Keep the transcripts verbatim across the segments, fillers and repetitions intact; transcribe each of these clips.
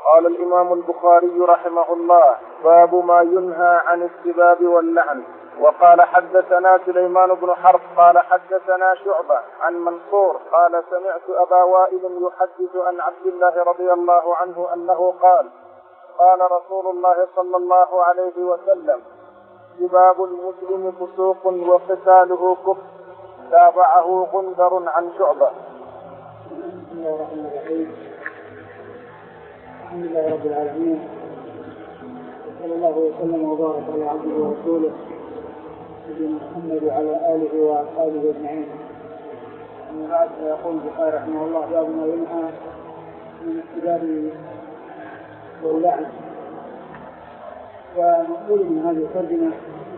قال الإمام البخاري رحمه الله: باب ما ينهى عن السباب واللعن. وقال حدثنا سليمان بن حرب قال حدثنا شعبة عن منصور قال سمعت أبا وائل يحدث عن عبد الله رضي الله عنه أنه قال: قال رسول الله صلى الله عليه وسلم: سباب المسلم فسوق وقتاله كفر. تابعه غندر عن شعبة. بسم الله الرحمن الرحيم. الحمد لله رب العالمين، صلى الله وسلم وبارك على عبده ورسوله سيدنا محمد وعلى آله وأصحابه أجمعين. أما بعد، فيقول البخاري رحمه الله: باب ما ينهى من السباب واللعن. ونقول من هذه الترجمة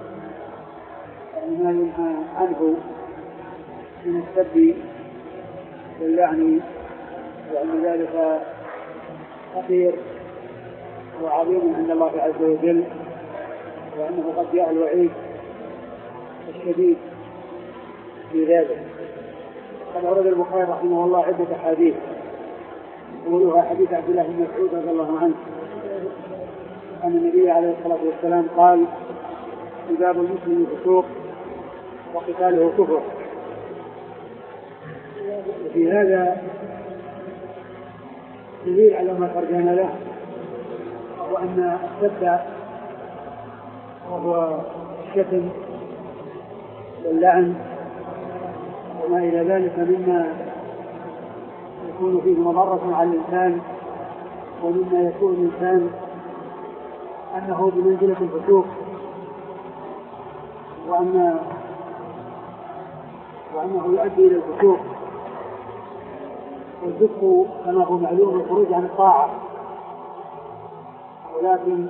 ما ينهى عنه من السب واللعن، وأن ذلك خطير وعظيم عند الله عز وجل، وأنه قد جاء الوعيد الشديد في ذلك. قد أورد البخاري رحمه الله عدة أحاديث، أولها حديث عبد الله بن مسعود رضي الله عنه أن النبي عليه الصلاة والسلام قال: سباب المسلم فسوق وقتاله كفر. وفي هذا دليل على ما ترجمنا له، وأن السب وهو الشتم واللعن وما إلى ذلك مما يكون فيه مضرة على الإنسان، ومما يكون الإنسان أنه بمنزلة الفسوق، وأن وأنه يؤدي إلى الفسوق. والفسق كما هو معلوم الخروج عن الطاعة، ولكن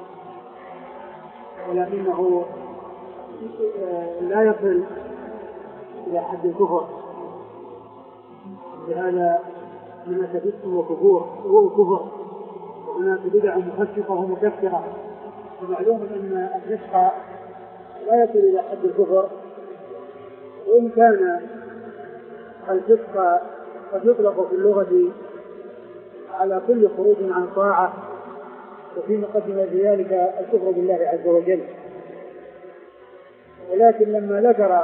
ولكنه لا يصل إلى حد الكفر. لهذا هناك فسق وكفور وكفر، وهناك بدع مفسقة ومكفرة. ومعلوم أن الفسق لا يصل إلى حد الكفر، وإن كان الفسق قد يطلق في اللغة على كل خروج عن طاعة، وفي مقدمة ذلك الكفر بالله عز وجل. ولكن لما ذكر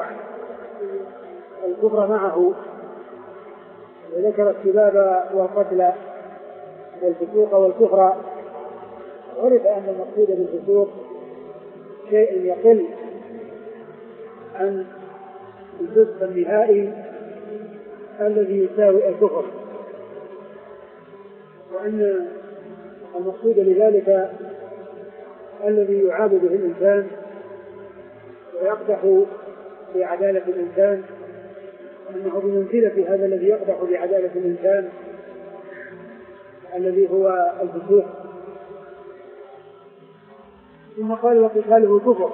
الكفر معه وذكر السباب والقتل والفسوق والكفر، عرف أن المقصود بالفسوق شيء يقل عن الفسق النهائي الذي يساوي الكفر، وأن المقصود بذلك الذي يعاب به الإنسان ويقدح في عدالة الإنسان، أنه بمنزلة هذا الذي يقدح بعدالة الإنسان الذي هو الفسوق. ثم قال: وقتاله كفر.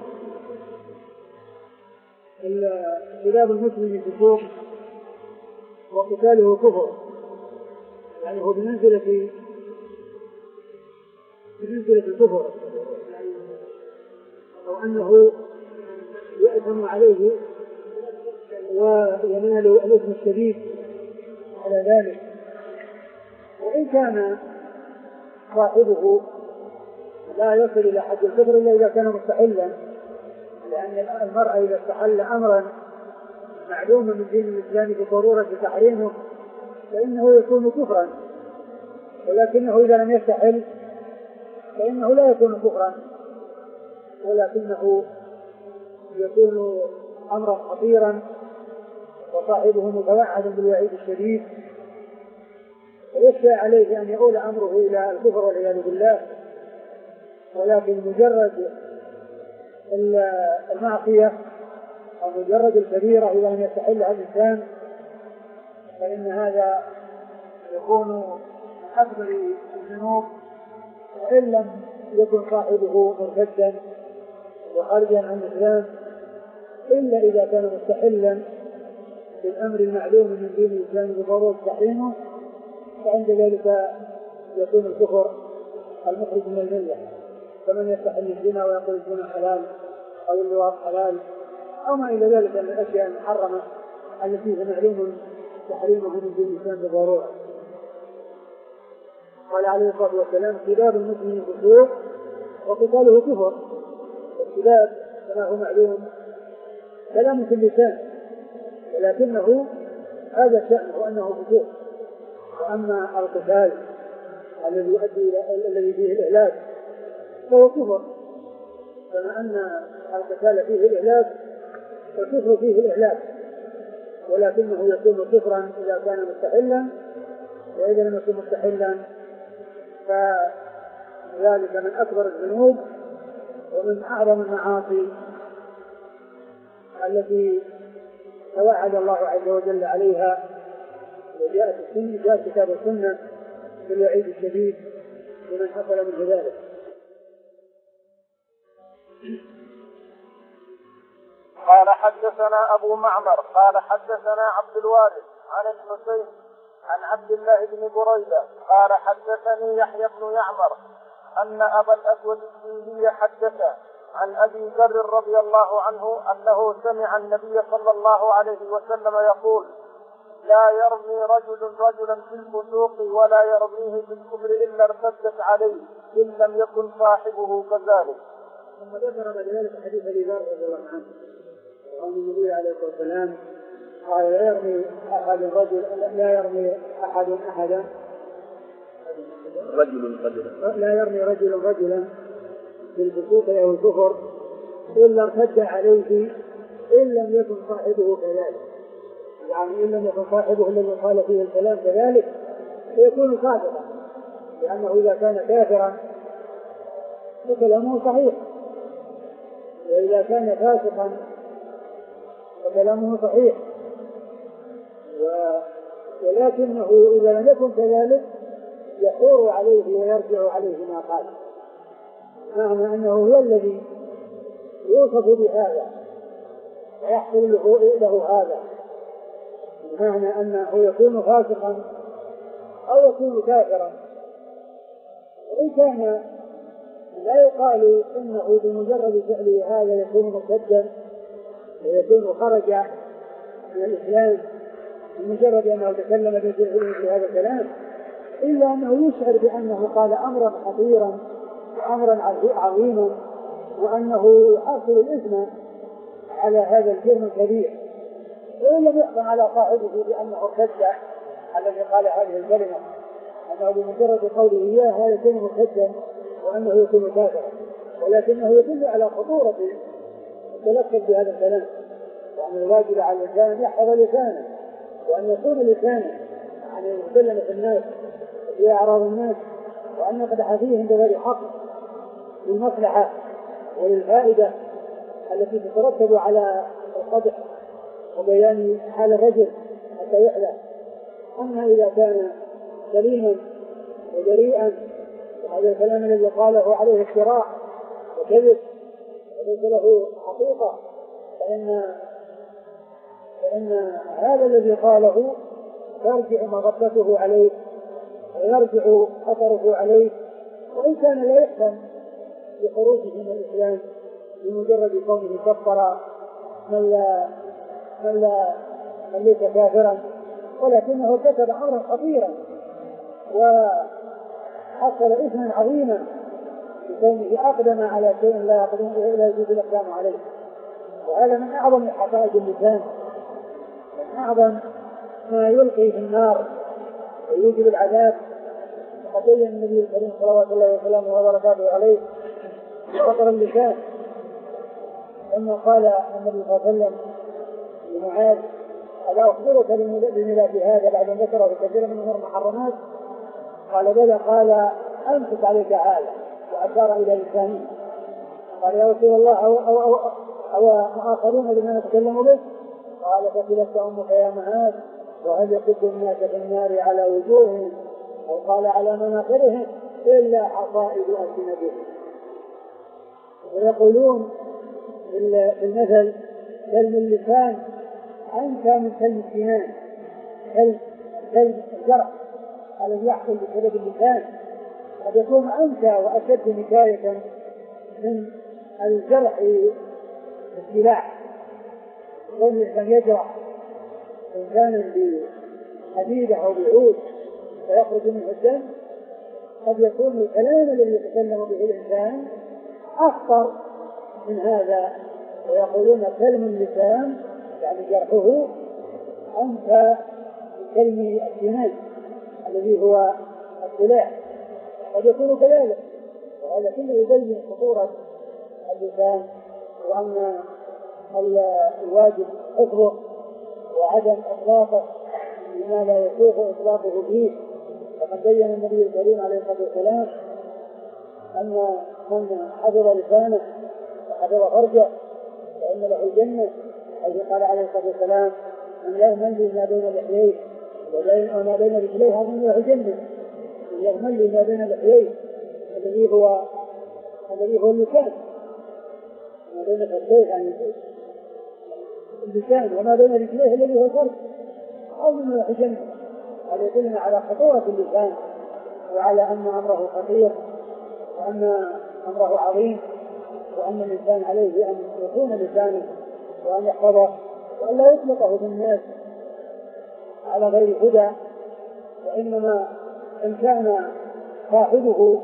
سباب المسلم فسوق وقتاله كفر، يعني هو بمنزلة بمنزلة الكفر، أو أنه يأثم عليه وينال الإثم الشديد على ذلك. وإن كان صاحبه لا يصل إلى حد الكفر إلا إذا كان مستحلا، لأن المرء إذا استحل أمرا معلوما من دين الإسلام بضرورة تحريمه فإنه يكون كفرا، ولكنه إذا لم يستحل فإنه لا يكون كفرا، ولكنه يكون أمرا خطيرا وصاحبه متوعد بالوعيد الشديد، ويخشى عليه أن يؤول أمره إلى الكفر والعياذ بالله. ولكن مجرد المعصية أو مجرد الكبيرة إذا لم يستحلها الإنسان فإن هذا يكون من أكبر الذنوب، وإن لم يكن صاحبه مرتدا وخارجا عن الإسلام، إلا إذا كان مستحلا بالأمر المعلوم من دين الإسلام بضرورة تحريمه، فعند ذلك يكون الكفر المخرج من الملة، كمن يستحل الزنا ويقول الزنا حلال أو اللواط حلال أو ما إلى ذلك من الأشياء المحرمة التي هي معلوم تحريمها من دين الإسلام بضرورة. قال: قال عليه الصلاة والسلام سباب المسلم فسوق وقتاله كفر. السباب كما هو معلوم كلام في اللسان، ولكنه هذا الشأن وأنه فسوق. وأما القتال الذي يؤدي إلى الذي فيه الإهلاك فهو كفر، كما أن القتال فيه الإهلاك فالكفر فيه الإهلاك، ولكنه يكون كفرا إذا كان مستحلا، وإذا لم يكن مستحلا فذلك من أكبر الذنوب ومن أعظم المعاصي التي توعد الله عز وجل عليها. وجاءت السنة جاءت كتاب السنة بالوعيد الشديد لمن حصل من ذلك. قال حدثنا أبو معمر قال حدثنا عبد الوارث عن الحسين عن عبد الله بن بريدة قال حدثني يحيى بن يعمر أن أبا الأسود الديلي حدثه عن أبي ذر رضي الله عنه أنه سمع النبي صلى الله عليه وسلم يقول: لا يرمي رجل رجلا في الفسوق ولا يرميه بالكفر إلا ارتدت عليه إن لم يكن صاحبه كذلك. ثم ذكر بعد ذلك حديث أبي ذر رضي الله عنه قال النبي عليه الصلاة والسلام قال: لا يرمي أحد رجل لا يرمي أحد أحدا رجل رجلا لا يرمي رجل رجلا بالفسوق أو الكفر إلا ارتد عليه إن لم يكن صاحبه كذلك. يعني إن لم يكن صاحبه الذي قال فيه الكلام كذلك فيكون كافرا، لأنه إذا كان كافرا فكلامه صحيح، وإذا كان فاسقا فكلامه صحيح. ولكنه إذا لم يكن كذلك يحور عليه ويرجع عليه ما قال، معنى أنه هو الذي يوصف بهذا ويحصل له هذا، معنى أنه يكون فاسقا أو يكون كافرا. وإن كان لا يقال إنه بمجرد فعله هذا يكون مرتدا ويكون خرج من الإسلام بمجرد أنه تكلم في هذا الكلام، إلا أنه يشعر بأنه قال أمرا خطيرا وأمرا عظيما، وأنه يحصل الإثم على هذا الجرم الكبير، وإن لم يحكم على صاحبه بأنه ارتد الذي قال هذه الكلمة، أنه بمجرد قوله إياها يكون مرتدا وأنه يكون كافرا، ولكنه يدل على خطورة التلفظ بهذا الكلام، وأن الواجب على الإنسان أن يحفظ لسانه، وأن يكون لسانه يعني يتكلم في الناس في أعراض الناس، وأن يقدح فيهم بغير حق للمصلحة وللفائدة التي تترتب على القدح وبيان حال الرجل حتى يحذر. أما إذا كان سليما وجريئا وهذا الكلام الذي قاله عليه افتراء وكذب وليس له حقيقة، فإن فإن هذا الذي قاله يرجع مغبته عليه ويرجع خطره عليه، وإن كان لا يحكم بخروجه من الإسلام بمجرد كونه كفر من لا من لا من ليس كافرا، ولكنه كتب أمرا خطيرا وحصل إثما عظيما بكونه أقدم على شيء لا يقدم لا يجوز الإقدام عليه. وهذا من أعظم حقائق اللسان، من أعظم ما يلقي في النار ويوجب العذاب. وقد بين النبي الكريم صلوات الله وسلامه وبركاته عليه خطر اللسان، ثم قال النبي صلى الله عليه وسلم لمعاذ: ألا أخبرك بملاك هذا بعد أن ذكره في كثير من أمور المحرمات؟ قال: بلى. قال: أمسك عليك هذا، وأشار إلى لسانه. قال: يا رسول الله أو, أو, أو, أو آخرون بما نتكلم به؟ قال: فكلت أمك يا معاذ، وهل يكب الناس في النار على وجوههم أو قال على مناخرهم إلا حصائد ألسنتهم. ويقولون في المثل: كلم اللسان أنكى من كلم السنان. كلم الجرح الذي يحصل بسبب اللسان قد يكون أنكى وأشد نكاية من الجرح بالسلاح. كل الإنسان يجرح إنسانا بحديدة أو بعود فيخرج منه الدم، قد يكون الكلام الذي يتكلم به الإنسان أخطر من هذا، ويقولون كلم اللسان يعني جرحه أنت كلم السنين الذي هو السلاح، قد يكون كذلك. وهذا كله يبين خطورة اللسان، وأن الواجب حفظه وعدم إطلاقه بما لا يسوغ إطلاقه فيه. وقد بين النبي الكريم عليه الصلاة والسلام أن من حفظ لسانه وحفظ فرجه فإن له الجنة، حيث قال عليه الصلاة والسلام من لا يمل ما بين لحييه وما بين رجليه هذا له الجنة. من يمل ما بين لحييه الذي هو الذي هو اللسان، ما بين الخدين يعني اللسان، وما بين رجليه الذي هو الفرج أظن له الجنة. هذا يدلنا على خطورة اللسان، وعلى أن أمره خطير، وأن أمره عظيم، وأن الإنسان عليه أن يكون لسانه وأن يحفظه وأن لا يطلقه بالناس على غير هدى. وإنما إن كان صاحبه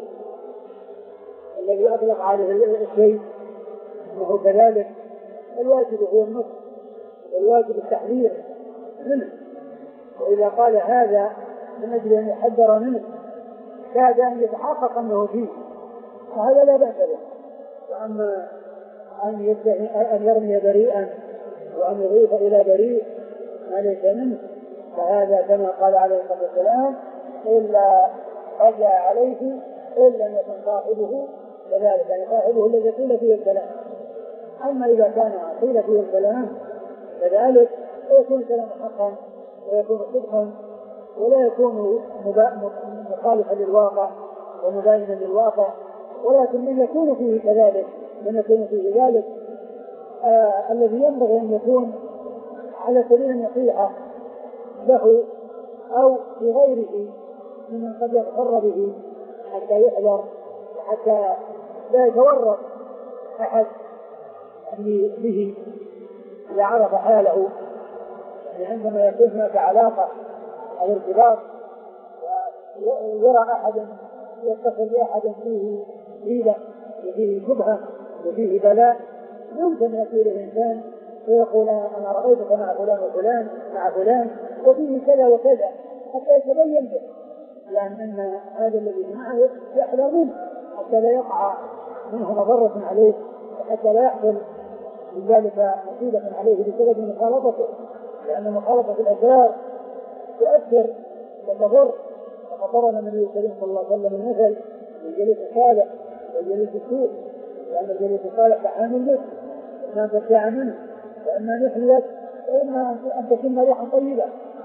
الذي أطلق عليه الشيء أنه كذلك، الواجب هو النصح والواجب التحذير منه. وإذا قال هذا من أجل أن يحذر منه كاد أن يتحقق أنه فيه، فهذا لا بأس به. وأما أن, أن يرمي بريئا وأن يضيف إلى بريء ما ليس منه، فهذا كما قال عليه الصلاة والسلام إلا رجع عليه إلا أن يكون صاحبه كذلك، يعني صاحبه الذي قيل فيه الكلام. أما إذا كان قيل فيه الكلام كذلك يكون كلام حقا ويكون صدقا ولا يكون مخالفا للواقع ومباينا للواقع، ولكن من يكون فيه كذلك من يكون فيه ذلك آه الذي ينبغي أن يكون على سبيل النصيحة له أو لغيره ممن قد يغتر به حتى يحذر حتى لا يتورط أحد به إذا عرف حاله. يعني عندما يكون هناك علاقة أو ارتباط ويرى أحد يتصل بأحد فيه ريبة وفيه شبهة وفيه بلاء، يمكن يأتي الإنسان ويقول أنا رأيتك مع فلان وفلان مع فلان وفيه كذا وكذا حتى يتبين به، لأن أن هذا الذي معه يحذر منه حتى لا يقع منه مضرة عليه، وحتى لا يحصل من ذلك مصيبة عليه بسبب مخالطته، لأن مخالطة الأسرار تؤثر وتضر. وقد ضرب النبي الكريم صلى الله عليه وسلم المثل بالجليس الصالح والجليس السوء، لأن الجليس الصالح كحامل المسك، إما أن تبتاع منه وإما أن يحلك وإما أن تشم ريحا طيبة.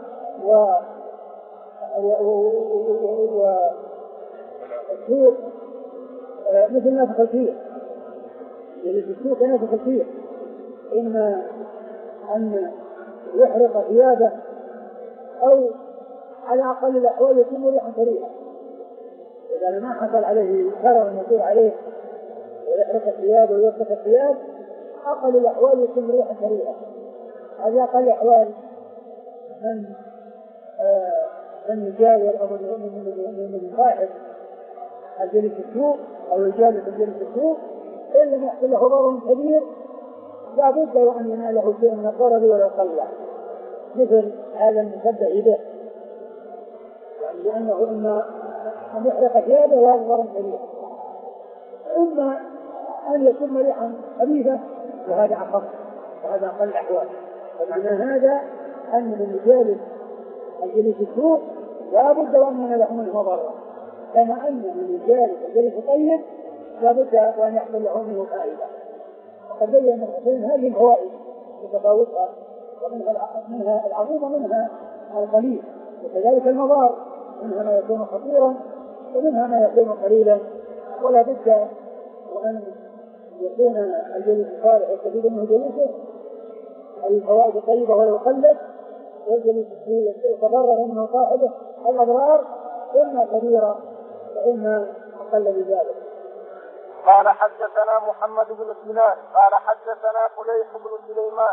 والسوء مثل نفخ الفيل، جليس السوء كنفخ الفيل، إما أن يحرق ثيابه أو على أقل الأحوال يكون ريحا كريهة. إذا ما حصل عليه شرر يصير عليه ويحرق الثياب ويوسخ الثياب، أقل الأحوال يكون ريحا كريهة. هذه أقل الأحوال من آه من يجاور أو من صاحب الجليس السوء أو يجالس الجليس السوء، إن لم يحصل له ضرر كبير لا بد وأن يناله شيء من الضرر ولو قل، مثل هذا المشبه به، يعني لأنه إما أن يحرق ثيابه وهذا ضرر كبير، إما أن يكون ريحا خبيثة وهذا أخف وهذا أقل الأحوال. فمعنى هذا أن من يجالس الجليس السوء لا بد وأن يناله منه ضرر، كما أن من يجالس الجليس الطيب لا بد وأن يحصل له منه فائدة. وقد بين الحسين هذه الفوائد وتفاوتها، ومنها العظيم ومنها القليل، وكذلك المضار منها ما يكون خطيرا ومنها ما يكون قليلا. ولا بد وأن يكون الجليس الصالح يستفيد منه جليسه الفوائد الطيبة ولو قلت، والجليس يتضرر منه صاحبه الأضرار إما كبيرة وإما أقل بذلك. قال حدثنا محمد بن سنان قال حدثنا فليح بن سليمان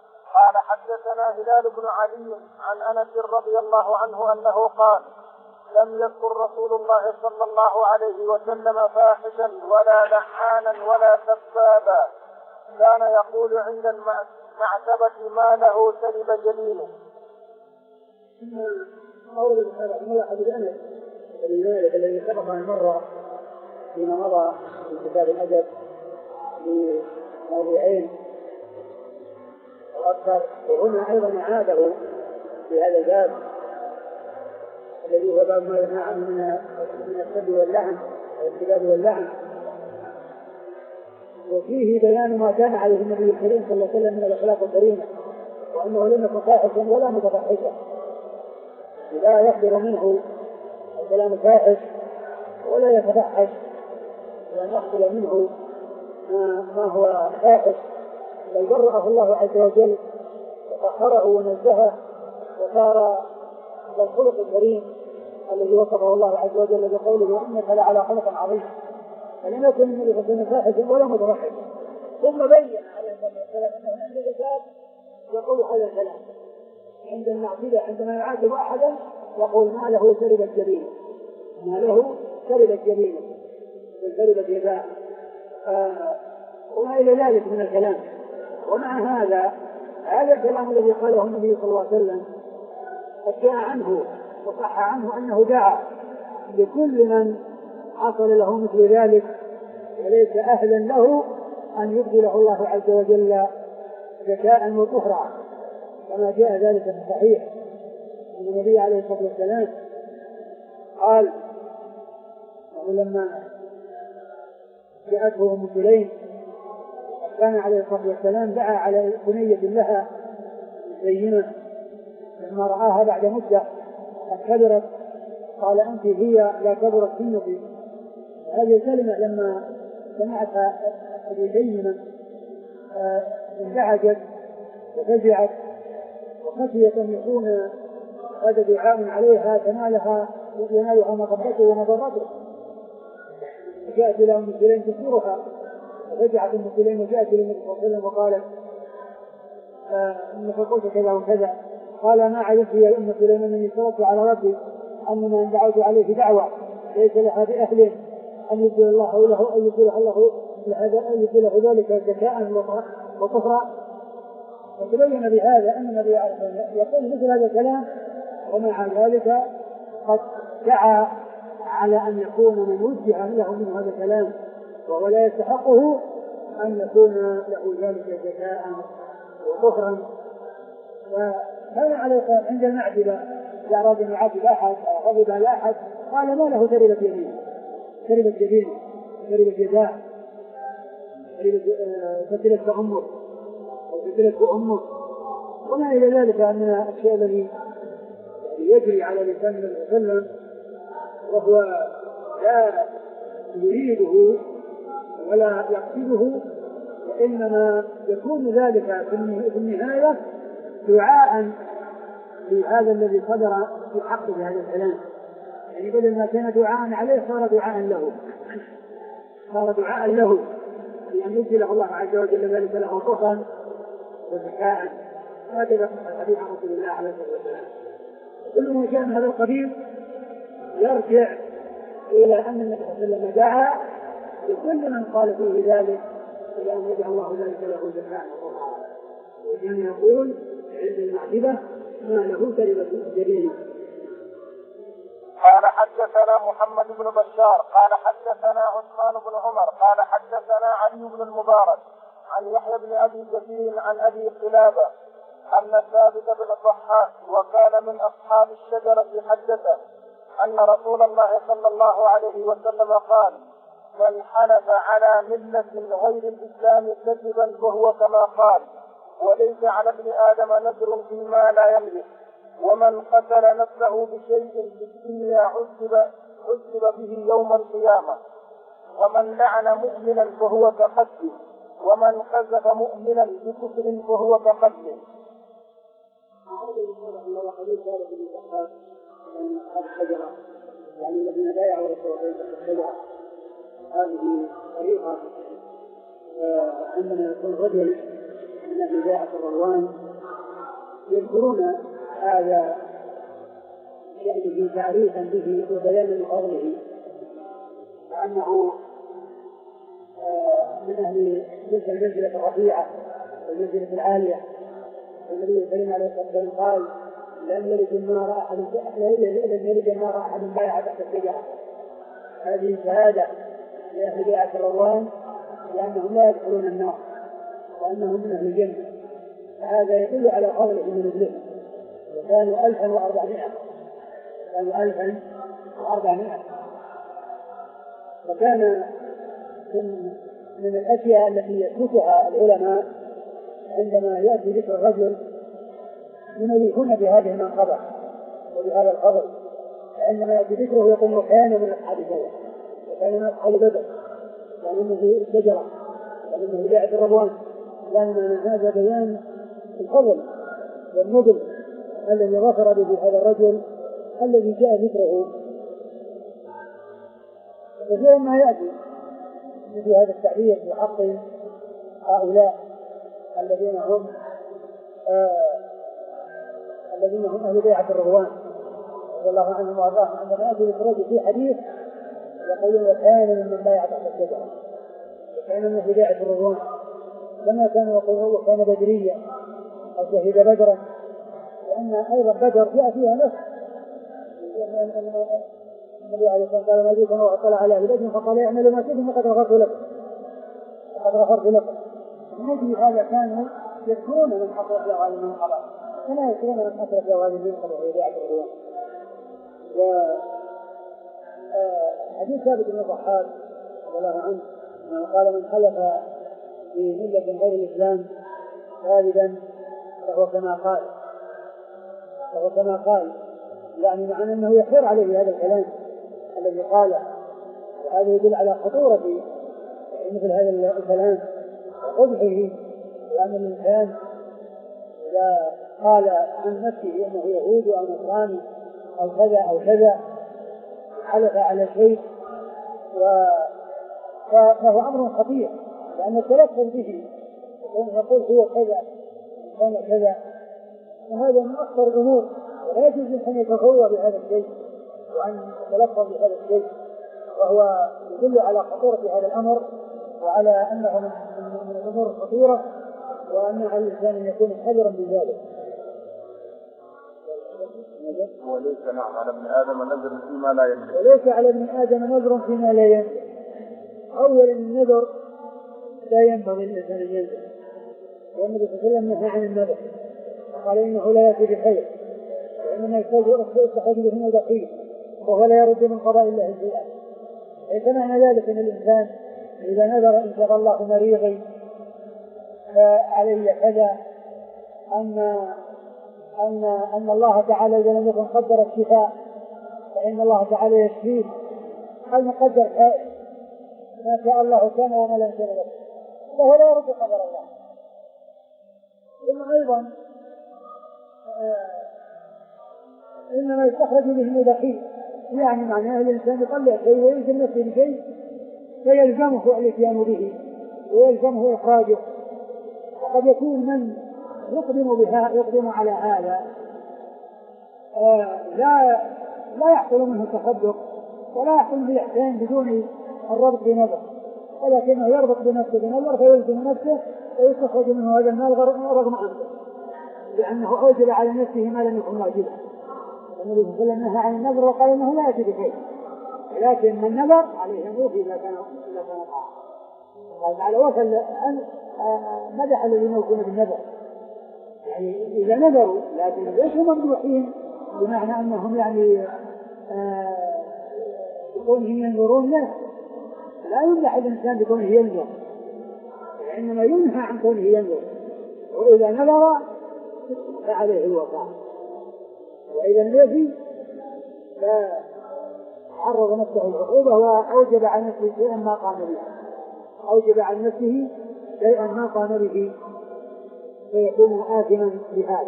قال حدثنا هلال بن علي عن أنس رضي الله عنه أنه قال لم يذكر رسول الله صلى الله عليه وسلم فاحشا ولا لعانا ولا سبابا، كان يقول عند المعتبة ما له سلب جليله. أول الحديث حديث أنس بن مالك الذي سبق أن مر فيما مضى في كتاب الأدب بموضوعين وأكثر، وهنا أيضا عاده في هذا الباب الذي هو باب ما ينهى عنه من السب واللعن والسباب واللعن، وفيه بيان ما كان عليه النبي الكريم صلى الله عليه وسلم من الأخلاق الكريمة، وأنه لم يكن فاحشا ولا متفحشا، لا يصدر منه الكلام الفاحش ولا يتفحش، وأن يحصل منه ما هو فاحش، بل برأه الله عز وجل وطهره ونزهه وصار الخلق الكريم الذي وصفه الله عز وجل بقوله إنك لعلى خلق عظيم. فلم يكن النبي صلى الله عليه وسلم فاحشا ولا متفحشا، ثم بين عليه الصلاة والسلام أنه عند العتاب يقول هذا الكلام، عند المعتدة عندما يعاتب أحدا يقول ما له سربت جبينه، ما له سربت جبينه سربت يداه، آه وما إلى ذلك من الكلام. ومع هذا هذا الكلام الذي قاله النبي صلى الله عليه وسلم قد جاء عنه وصح عنه أنه دعا لكل من حصل له مثل ذلك وليس أهلا له أن يبدله الله عز وجل ذكاء وكفرا، كما جاء ذلك في الصحيح أن النبي عليه الصلاة والسلام قال لما جاءته أم سليم كان عليه الصلاة والسلام دعا على بنية لها زينة، لما رآها بعد مدة قد كبرت قال أنت هي لا كبرت سنتي. هذه الكلمة لما سمعتها زينة انزعجت وفزعت وخشيت أن يكون هذا دعاء عليها تنالها ينالها مضرته ومضرته، جاءت إلى أم سليم تخبرها، فرجعت أم سليم وجاءت إلى النبي صلى الله عليه وسلم وقالت إنك قلت كذا وكذا. قال ما علمت يا أم سليم أنني صرفت على ربي أنما إن دعوت عليه دعوة ليس لها بأهل أن يبدل الله له أن يبدله الله أن يبدله ذلك ذكاء وكفرا. فتبين بهذا أن النبي عليه الصلاة والسلام يقول مثل هذا الكلام، ومع ذلك قد دعا على أن يكون من وجه له من هذا الكلام وهو لا يستحقه أن يكون له ذلك ذكاء وكفرا. فكان عليه الصلاة والسلام عند المعتبة إذا أراد أن يعاتب أحد أو غضب على أحد قال ما له سربت يمينه سربت يمينه سربت يداه فتلت أمه أو فتلت أمه، وما إلى ذلك من الشيء الذي يجري على لسان النبي صلى الله عليه وسلم وهو لا يريده ولا يقصده، وإنما يكون ذلك في النهاية دعاء لهذا الذي صدر في حقه هذا الكلام، يعني بدل ما كان دعاء عليه صار دعاء له صار دعاء له لأن يبدله الله عز وجل ذلك له كفرا وذكاء. هكذا الحديث عن رسول الله عليه الصلاة والسلام. كل ما كان هذا القبيل يرجع إلى أن النبي صلى الله عليه وسلم دعا لكل من قال فيه ذلك إلى أن يجعل الله ذلك له ذكاء وكفرا، وكان يقول عند المعتبة ما له سربة جبينه. قال حدثنا محمد بن بشار قال حدثنا عثمان بن عمر قال حدثنا علي بن المبارك عن يحيى بن أبي كثير عن أبي قلابة أن ثابت بن الضحاك وكان من أصحاب الشجرة حدثه أن رسول الله صلى الله عليه وسلم قال من حلف على ملة غير الإسلام كذبا فهو كما قال، وليس على ابن آدم نذر فيما لا يملك، ومن قتل نفسه بشيء في الدنيا عذب عذب به يوم القيامة، ومن لعن مؤمنا فهو كقتله، ومن قذف مؤمنا بكفر فهو كقتله. يعني الذين بايعوا رسول الله تحت الشجرة هذه طريقة عندما يكون رجل من أهل بيعة الرضوان يذكرون هذا يعني تعريفا به وبيانا لفضله، وأنه من أهل تلك المنزلة الرفيعة والمنزلة العالية. والنبي صلى الله عليه وسلم قال: لم يلج النار أحد لم يلج النار أحد بايع تحت الشجرة. هذه شهادة لأهل بيعة الرضوان لأنهم لا يدخلون النار وأنهم من أهل الجنة. هذا يدل على فضله من مثلهم. وكانوا ألفا وأربعمائة كانوا ألفا وأربعمائة وكان من الأشياء التي يثبتها العلماء عندما يأتي ذكر الرجل ينوهون بهذه المنقبة وبهذا الفضل. عندما يأتي ذكره يقول: كان من أصحاب كذا، وكان من أصحاب بدر، وكان منه الشجرة، وكان منه بيعة الرضوان. لأن هذا بيان الفضل والنبل الذي ظفر به هذا الرجل الذي جاء ذكره. وفي ما يأتي مثل هذا التعبير في حق هؤلاء الذين هم آه الذين هم أهل بيعة الرضوان رضي الله عنهم وأرضاهم. عندما يأتي ذكره في حديث يقولون: وكان من بايع تحت الشجرة، وكان من أهل بيعة الرضوان، كما كانوا يقولون كان بدريا أو شهد بدرا. لأن أيضا بدر جاء فيها نفس النبي عليه الصلاة والسلام: قال: ما جئتم وأطلع على أهل بدر فقال: اعملوا ما شئتم فقد غفرت لكم فقد غفرت لكم. من هذا كانوا يذكرون من حصل في هذه المنقبة كما يذكرون من حصل في هذه المنقبة وهي بيعة الرضوان. وحديث ثابت بن الضحاك رضي الله عنه قال: من حلف في ملة غير الإسلام غالبا فهو كما قال فهو كما قال يعني معنى أنه يحر عليه هذا الكلام الذي قاله. وهذا يدل على خطورة مثل هذا الكلام وقبحه، لأن الإنسان إذا قال عن نفسه أنه يهودي أو نصراني أو كذا أو كذا حلف على شيء فهو أمر خطير، لأن التلفظ به يقول هو كذا كان كذا، وهذا من أخطر الأمور. ولا يجوز أن يتفوه بهذا الشيء وأن يتلفظ بهذا الشيء، وهو يدل على خطورة هذا الأمر وعلى أنه من الأمور الخطيرة، وأن على الإنسان أن يكون حذرا من ذلك. وليس نعم على ابن آدم نذر فيما لا يملك وليس على ابن آدم نذر فيما لا يملك. أول النذر لا ينبغي الإنسان أن ينذر، والنبي صلى الله عليه وسلم نهى عن النذر قال: إنه لا يأتي بخير، وإنما يستخرج به من البخيل وهو لا يرد من قضاء الله شيئا. ليس معنى ذلك أن الإنسان إذا نذر إن شاء الله مريضي فعلي كذا أن أن أن الله تعالى إذا لم يكن قدر الشفاء فإن الله تعالى يشفيه. هل نقدر خير؟ ما شاء الله كان وما لم يكن وهو لا يرد قدر الله. ثم أيضا إنما يستخرج به من البخيل، يعني معناه الإنسان يطلع شيء ويلزم نفسه بشيء فيلزمه الاتيان به ويلزمه إخراجه. وقد يكون من يقدم بها يقدم على هذا آه لا لا يحصل منه تصدق ولا يحصل بالإحسان بدون الربط بنظر، ولكنه يربط بنفسه بنظر فيلزم نفسه ويستخرج منه هذا المال رغم عنه، لأنه أوجب على نفسه ما لم يكن واجبا. النبي صلى الله عليه وسلم نهى عن النذر وقال إنه لا يأتي بشيء، لكن من نذر عليه أن يوفي إذا كان إذا كان طاعة. قال تعالى: وصل أن مدح الذين يوفون بالنذر، يعني إذا نذروا لكن ليسوا ممدوحين بمعنى أنهم يعني بكونهم ينذرون له. لا يمدح الإنسان بكونه ينذر، وإنما ينهى عن كونه ينذر. وإذا نذر فعليه الوفاء، وإذا لم يفي فعرض نفسه العقوبة وأوجب على نفسه شيئا ما قام به أوجب على نفسه شيئا ما قام به فيكون آثما بهذا.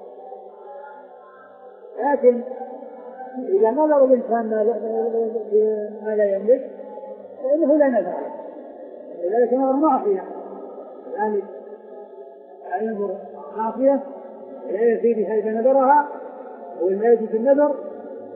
لكن إذا نظر الإنسان ما لا يملك فإنه لا نذر، لذلك نظر معصية، يعني ينظر معصية لا يفي بها إذا نذرها وإن لا يجب النذر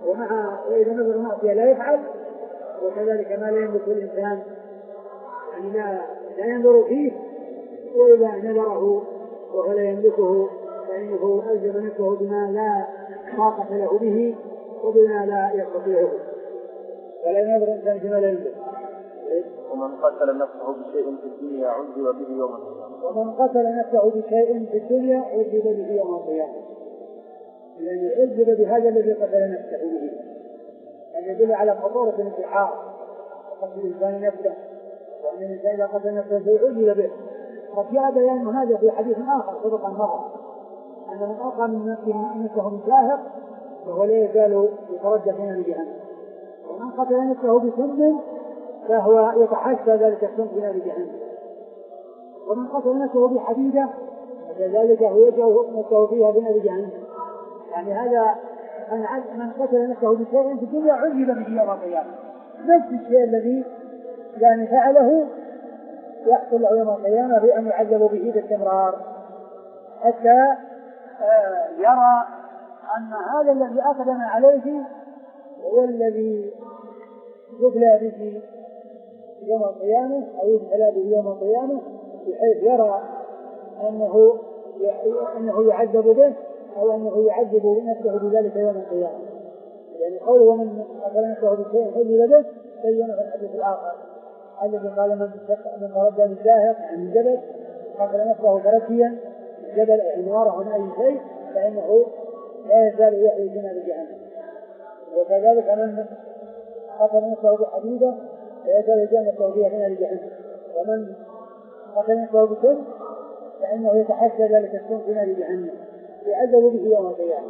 ومع وإذا نظر المعصية لا يفعل، وكذلك ما لا يملك الإنسان يعني لا, لا ينظر فيه، وإذا نظره وهو لا يملكه فإنه ألزم نفسه بما لا طاقة له به وبما لا يستطيعه، فلا ينظر الإنسان فيما لا يملك. ومن قتل نفسه بشيء في الدنيا عذب به يوم القيامة. ومن قتل نفسه بشيء في الدنيا عذب به يوم القيامة، لأنه عذب بهذا الذي قتل نفسه به، أن يدل على خطورة الانتحار قتل الإنسان نفسه، وأن الإنسان إذا قتل نفسه عذب به. قد جاء بيان هذا في حديث آخر سبق النظر، أن من ألقى من نفسه من شاهق فهو لا يزال يتردد في نار جهنم، ومن قتل نفسه بسم فهو يتحشى ذلك السم في نار جهنم، ومن قتل نفسه بحديدة فذلك هو يجعل نفسه فيها في نار جهنم. يعني هذا من قتل نفسه بشيء في الدنيا عذب به يوم القيامة، نفس الشيء الذي يعني فعله يحصل له يوم القيامة بأن يعذب به باستمرار حتى آه يرى أن هذا الذي أقدم عليه هو الذي يبلى به يوم القيامة أو يبتلى به يوم القيامة، بحيث يرى أنه أنه يعذب به أو أنه يعذب نفسه بذلك يوم القيامة. يعني قوله ومن قتل نفسه بشيء عذب به بينه في الحديث الآخر الذي قال من من تردى من شاهق عن الجبل قتل نفسه ترديا الجبل عنواره من أي شيء فإنه لا يزال يحيي في نار جهنم. وكذلك من قتل نفسه بحديدة لا يزال يجعل نفسه فيها في نار جهنم، ومن قتل نفسه بسم فإنه يتحشى ذلك السم في نار جهنم يعذب به يوم القيامة.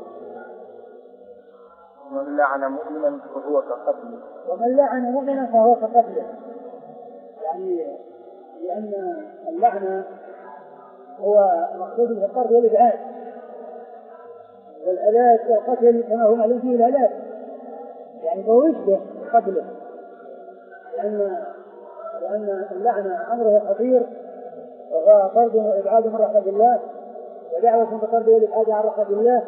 ومن لعن مؤمنا فهو كقتله. ومن لعن مؤمنا فهو كقتله، يعني لأن اللعنة هو مقصود الفقر والإبعاد، والهلاك والقتل كما هو معلوم فيه الهلاك، يعني فهو يشبه قتله، لأن لأن اللعنة أمره خطير، وهو طرد وإبعاد من رحمة الله، ودعوة بطرد والإبعاد عن رحمة الله.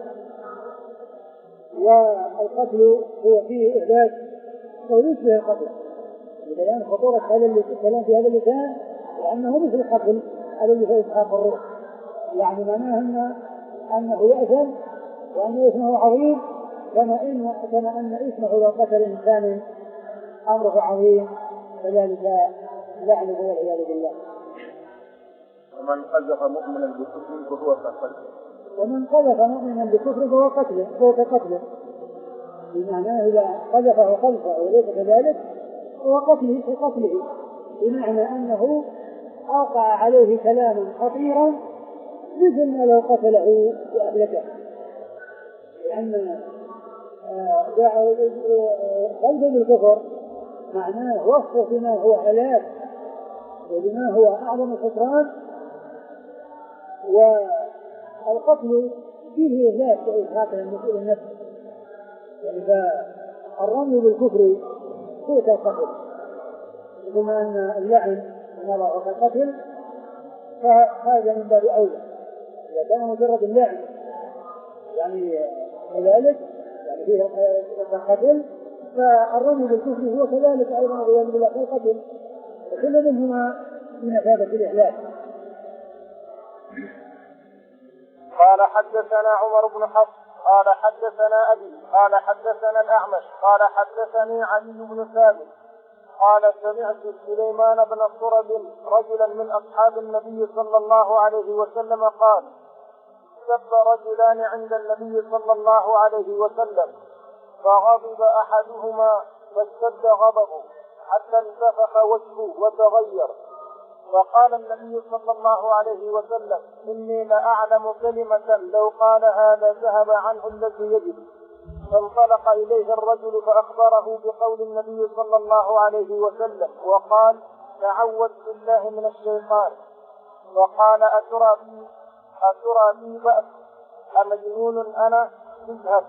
والقتل هو فيه إهلاك فهو يشبه القتل، بيان خطورة هذا الكلام في هذا اللسان، لأنه مثل القتل الذي فيه إسحاق الروح، يعني معناه أن أنه يأثم وأن اسمه عظيم، كما إن كما أن اسمه لو قتل إنسان أمره عظيم، فذلك لعنه والعياذ بالله. ومن قذف مؤمنا بكفر فهو كقتله. ومن قذف مؤمنا بكفر فهو قتله فهو كقتله، بمعنى إذا قذفه قذفه وليس كذلك هو قتله في قتله، بمعنى أنه أوقع عليه كلاما خطيرا مثل ما لو قتله وأهلكه، لأن قلب بالكفر معناه وصف بما هو هلاك وبما هو أعظم الخسران، والقتل فيه إهلاك وإزهاق للمسؤول النفس، يعني فالرمي بالكفر هو كالقتل، بما أن اللعن نرى كالقتل فهذا من باب أولى. إذا كان مجرد اللعن يعني كذلك يعني فيه كالقتل، فالرمي بالكفر هو كذلك أيضا غير بالله القتل، وكل منهما بمثابة الإهلاك. قال حدثنا عمر بن حفص قال حدثنا أبي قال حدثنا الأعمش قال حدثني علي بن ثابت قال سمعت سليمان بن صرد رجلا من أصحاب النبي صلى الله عليه وسلم قال سب رجلان عند النبي صلى الله عليه وسلم فغضب أحدهما فاشتد غضبه حتى انتفخ وجهه وتغير، فقال النبي صلى الله عليه وسلم إني لأعلم كلمة لو قال هذا ذهب عنه الذي يجب. فانطلق إليه الرجل فأخبره بقول النبي صلى الله عليه وسلم وقال تعوذ بالله من الشيطان، وقال أترى بي أترى بي بأس أمجنون أنا؟ اذهب.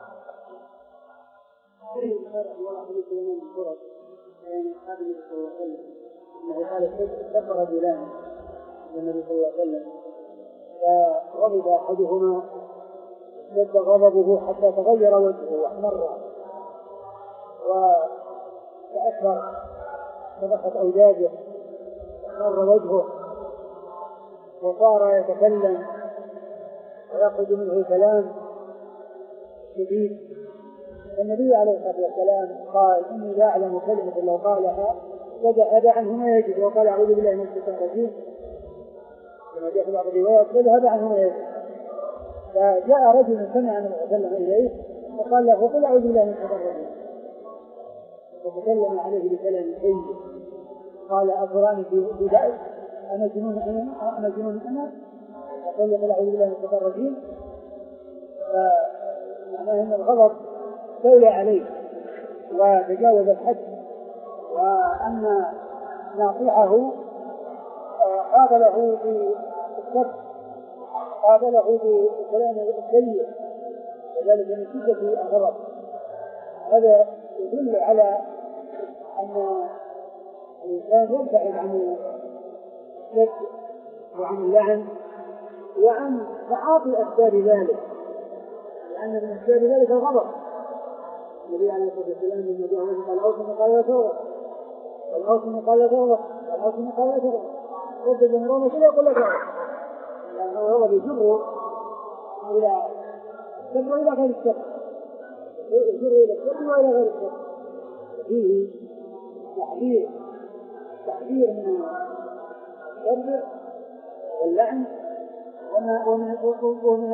أنه قال سب رجلان النبي صلى الله عليه وسلم فغضب أحدهما اشتد غضبه حتى تغير وجهه واحمر وتأثر صدقت أوداده مر وجهه وصار يتكلم ويخرج منه كلام شديد. النبي عليه الصلاة والسلام قال إني لا أعلم كلمة لو قالها لذهب عنه ما يجد، وقال أعوذ بالله من الشيطان الرجيم كما جاء في بعض الروايات لذهب عنه ما يجد. فجاء رجل سمع النبي صلى الله عليه وسلم إليه وقال له قل أعوذ بالله من الشيطان الرجيم، فتكلم عليه بكلام طيب. قال أفراني في ذلك أنا جنون أنا أنا جنون أنا فقال قل أعوذ بالله من الشيطان الرجيم. فمعناه أن الغضب استولى عليه وتجاوز الحد، وأن ناصحه قابله بالسب قابله بكلام السيء وذلك من شدة الغضب. هذا يدل على أن الإنسان يبتعد عن السب وعن اللعن وعن تعاطي أسباب ذلك، لأن من أسباب ذلك الغضب. النبي عليه الصلاة والسلام لما جاء وجه قال أوصني قال لا تغضب، قال أوصني قال لا تغضب، قال أوصني قال لا تغضب، رد الجمهورون كذا يقول لا تغضب، لأنه الغضب يجر إلى السب وإلى غير السب، يجر إلى السب وإلى غير السب. فيه تحذير تحذير من السب واللعن ومن ومن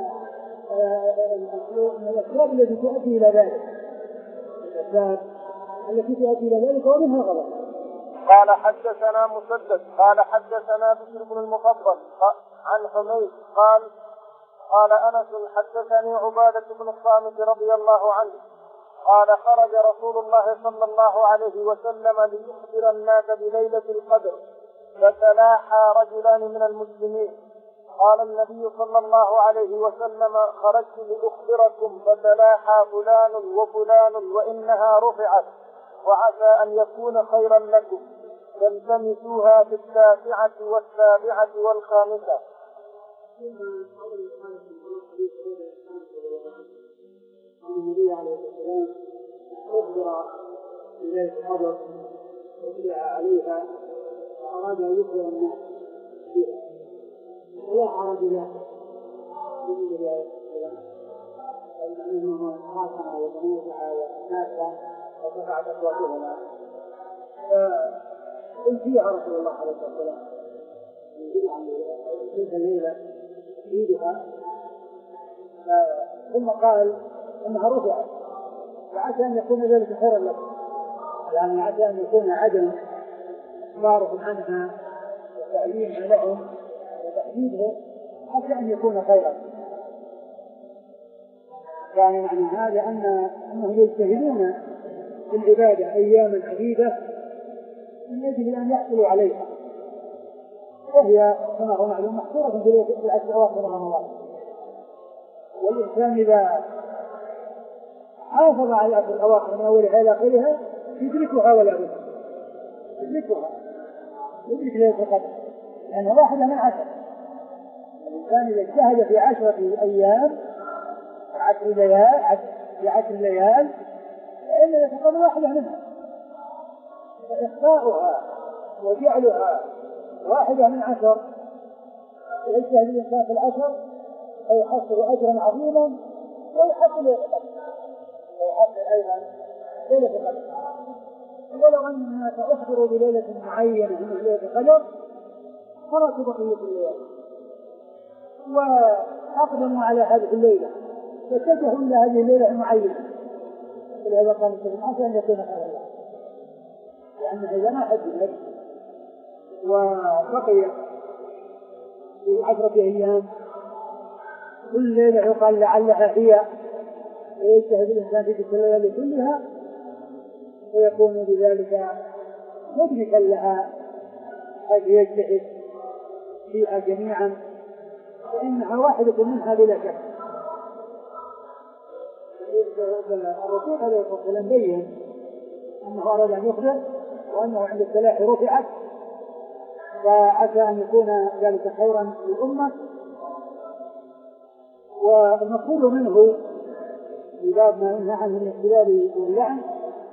الأسباب التي تؤدي إلى ذلك، الأسباب التي تؤدي إلى ذلك ومنها غلط. قال حدثنا مسدد قال حدثنا بشر بن المفضل عن حميد قال قال أنس حدثني عبادة بن الصامت رضي الله عنه قال خرج رسول الله صلى الله عليه وسلم ليخبر الناس بليلة القدر، فتلاحى رجلان من المسلمين. قال النبي صلى الله عليه وسلم خرجت لأخبركم فتلاحى فلان وفلان وإنها رفعت وعسى أن يكون خيرا لكم، فالتمسوها في التاسعة والسابعة والخامسة. النبي عليه الصلاة والسلام أخبر بليلة القدر وطلع عليها وأراد أن يخبر الناس فيها، ولا حرج له من النبي عليه الصلاة والسلام أنه خاصنا وتنوزع والناس وارتفعت أصواتهما. فقل فيها رسول الله عليه الصلاة والسلام تلك الليلة عيدها، ثم قال انها رفعت وعسى ان يكون ذلك خيرا لكم، يعني عسى ان يكون عدم اخبارهم عنها وتعليمها لهم وتحديدها عسى ان يكون خيرا. يعني معنى هذا ان انهم يجتهدون في العباده اياما عديده من اجل ان يحصلوا عليها، وهي كما هو معلوم محصوره في العشر الاواخر من رمضان. والإنسان إذا حافظ على العشر الأواخر من أولها إلى آخرها يدركها ولا بد يدركها يدرك ليلة القدر، لأنها واحدة من عشر. الإنسان إذا اجتهد في عشرة أيام عشر ليال في عشر ليال فإن ليلة القدر واحدة منها، فإخفاؤها وجعلها واحدة من عشر يجتهد الإنسان في العشر فيحصل أجرا عظيما ويحصل ويحصل أيضا ليلة القدر. ولو أن الناس أخبروا بليلة معينة من ليلة القدر تركوا بقية الليالي وأقدموا على هذه الليلة فاتجهوا إلى هذه الليلة المعينة، ولهذا قال السلام عسى أن يكون خيرا لكم، لأن إذا ما حد النبي وبقي في عشرة أيام كل ليلة يقال لعلها هي، ويجتهد الإنسان في تلك الليالي كلها ويكون بذلك مدركا لها حيث يجتهد فيها جميعا، فإنها واحدة منها بلا شك. الرسول عليه الصلاة والسلام بين أنه أراد أن يخبر وأنه عند التلاحي رفعت، فعسى أن يكون ذلك خيرا للأمة. والمقصود منه في باب ما ينهى عنه من السباب واللعن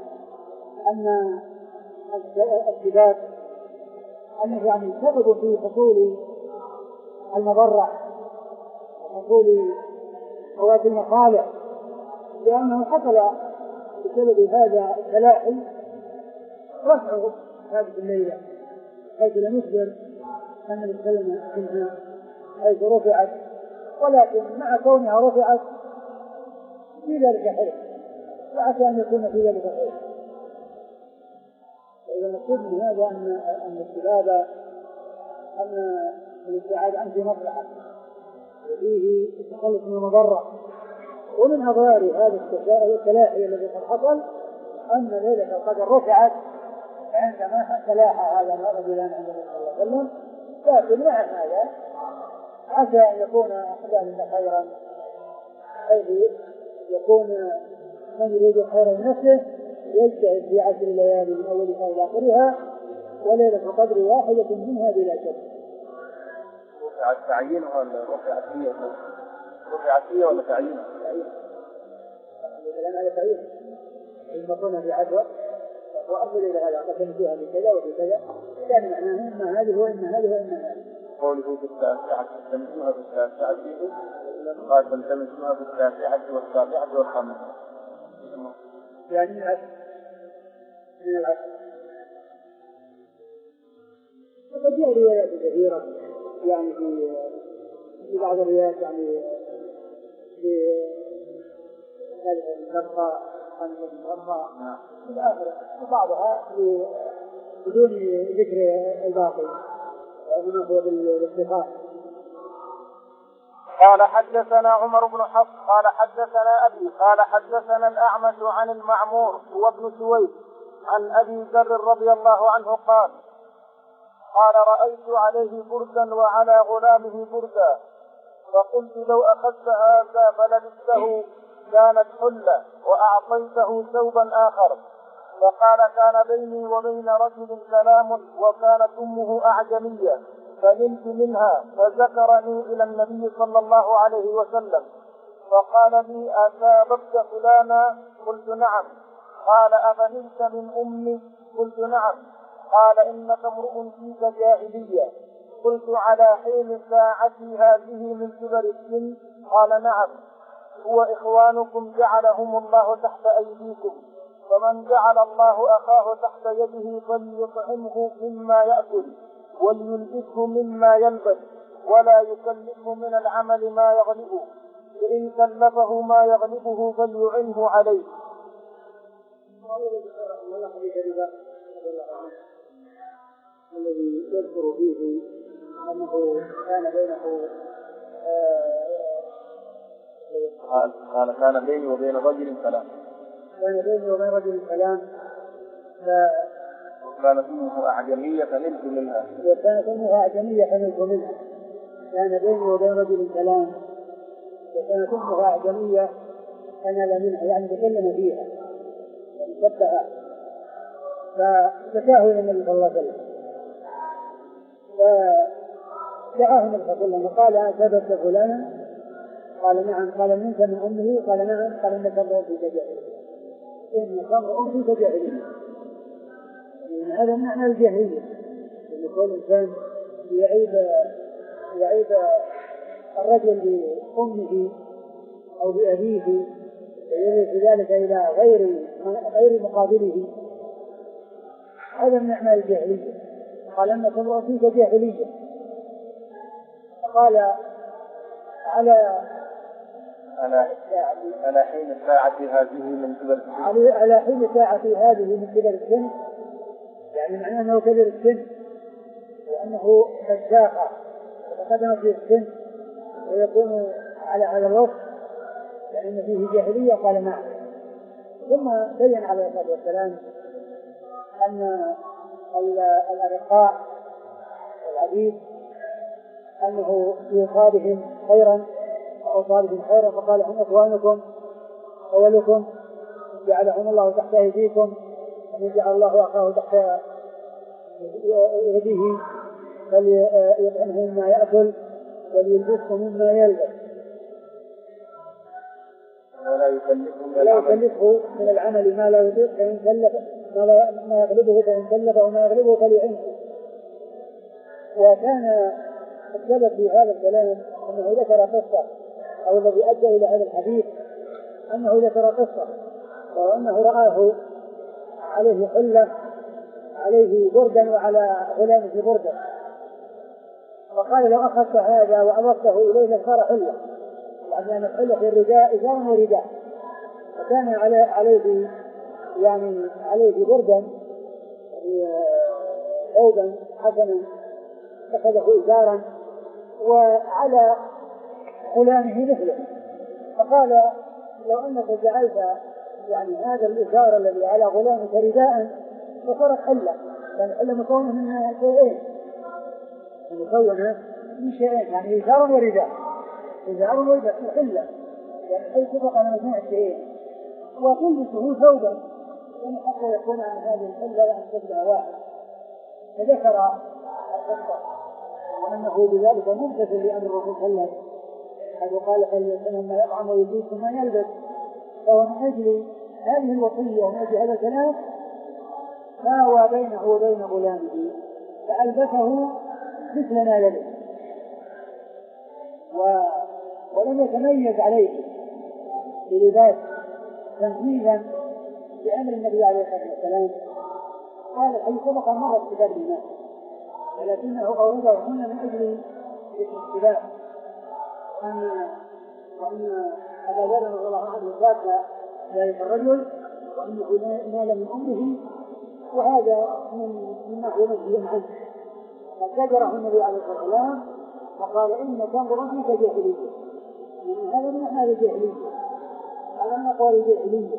أن السباب أنه يعني سبب في حصول المضرة وحصول فوات المصالح، لأنه حصل بسبب هذا التلاحي رفع هذه الليلة، حيث لم يخبر أن الكلمة منها حيث رفعت، ولكن مع كونها رفعت في ذلك خير، وعسى أن يكون في ذلك خير. وإذا نقول من هذا أن أن السباب أن الابتعاد عنه في مصلحة وفيه التخلص من المضرة. ومن أضرار هذا التلاحي الذي قد حصل أن ليلة القدر رفعت عندما تلاحى هذا الرجلان عند النبي صلى الله عليه وسلم، لكن مع هذا عسى أن يكون ذلك خيرا، حيث يكون من يريد الخير لنفسه يجتهد في عشر ليالي من أولها إلى آخرها، وليلة القدر واحدة منها بلا شك. رفعت تعيينها ولا رفعت هي؟ رفعت هي ولا تعيينها؟ الكلام على تعيين لما كنا في عشرة وأمر إلى هذا قسم فيها بكذا وبكذا، كان معناه إما هذه وإما هذه وإما هذه. قوله في التاسعة تلتمسوها في التاسعة قال تلتمسوها في التاسعة والسابعة والخامسة، يعني من العشر من العشر. وقد جاء روايات كثيرة يعني في في بعض الروايات يعني في ذلك المرقى عن المرقى في الآخرة، وبعضها بدون ذكر الباقي وإنما هو بالاتفاق. قال حدثنا عمر بن حفص قال حدثنا أبي قال حدثنا الأعمش عن المعمور هو ابن سويد عن أبي ذر رضي الله عنه قال قال رأيت عليه بردا وعلى غلامه بردا، فقلت لو أخذت هذا فلبسته كانت حلة وأعطيته ثوبا آخر. فقال كان بيني وبين رجل كلام وكانت أمه أعجمية فنلت منها، فذكرني إلى النبي صلى الله عليه وسلم فقال لي أساببت فلانا؟ قلت نعم. قال أفنلت من أمي؟ قلت نعم. قال إنك امرؤ فيك جاهلية. قلت على حين ساعتي هذه من كبر السن؟ قال نعم. هو إخوانكم جعلهم الله تحت أيديكم، فمن جعل الله أخاه تحت يده فليطعمه مما يأكل وليلبسه مما يلبس ولا يكلفه من العمل ما يغلبه، فإن كلفه ما يغلبه فليعنه عليه. الذي يذكر فيه أنه كان بينه قال قال كان بيني وبين رجل كلام كان بيني وبين رجل كلام كانت أمه أعجمية فنلت منها وكانت أمه أعجمية فنلت منها كان بيني وبين رجل كلام وكانت أمه أعجمية فنال منها، يعني تكلم فيها وشبهها، فشكاه إلى النبي صلى الله عليه وسلم فدعاه النبي صلى الله عليه وسلم وقال أسببت فلانا؟ قال نعم. قال منك من أمه؟ قال نعم. قال إنك امرؤ فيك جاهلية. إنك امرؤ فيك جاهلية، يعني هذا معنى الجاهلية، أن يكون الإنسان يعيب يعيب الرجل بأمه أو بأبيه ويضيف ذلك إلى غير غير مقابله، هذا من معنى الجاهلية. قال إنك امرؤ فيك جاهلية. قال على على على حين الساعة هذه من كبر السن على حين الساعة هذه من كبر السن، يعني معناه أنه كبر السن وأنه قد شاخ وتقدم في السن ويكون على هذا الوصف، يعني أن فيه جاهلية. قال نعم. ثم بين عليه الصلاة والسلام أن الأرقاء والعبيد أنه في إصابهم خيرا أو صالحهم خيرا، فقال هم إخوانكم أولكم جعلهم الله تحت أيديكم، ومن جعل الله أخاه تحت يده فليطعمه مما يأكل وليلبسه مما يلبس ولا يكلفه ولا يكلفه من العمل ما لا يطيق، فإن كلف ما يغلبه فإن كلف وما يغلبه فليعنه. وكان السبب في هذا الكلام أنه ذكر قصة، أو الذي أدى إلى هذا الحديث أنه ذكر قصة، وأنه رآه عليه حلة، عليه بردا وعلى غلامه بردا، فقال لو أخذت هذا وأضفته إليه لصار حلة، يعني أن الحلة في الرداء إزار ورداء، فكان عليه يعني عليه بردا ثوبا حسنا اتخذه إزارا وعلى غلامه مثله، فقال لو أنك جعلت يعني هذا الإزار الذي على غلامك رداء فصارت حلة، لأن الحلة مكونة من شيئين، مكونة من شيئين يعني إزار ورداء، إزار ورداء حلة، يعني حيث تبقى على مجموع الشيئين وتلبسه ثوبا يعني حتى يكون عن هذه الحلة يعني شكلها واحد. فذكر القصة وأنه بذلك ممتثل لأمر الرسول صلى الله عليه وسلم، حيث قال فليتهم ما يطعم ويلبس ما يلبس، فهو من أجل هذه الوصية ومن أجل هذا الكلام ساوى بينه وبين غلامه فألبسه مثل ما يلبس، و... ولم يتميز عليه بلباس تنفيذا لأمر النبي عليه الصلاة والسلام. قال أي سبق مرة كتاب الناس، ولكنه أورده هنا من أجل الاستباء، وأن وأن أبا ذر رضي الله عنه ذاك ذلك الرجل وأنه نال من أمه، وهذا من مما هو منهي عنه، فزجره النبي عليه الصلاة والسلام فقال إن تنظر فيك جاهلية، يعني هذا من أحد الجاهلية، على ما قال الجاهلية.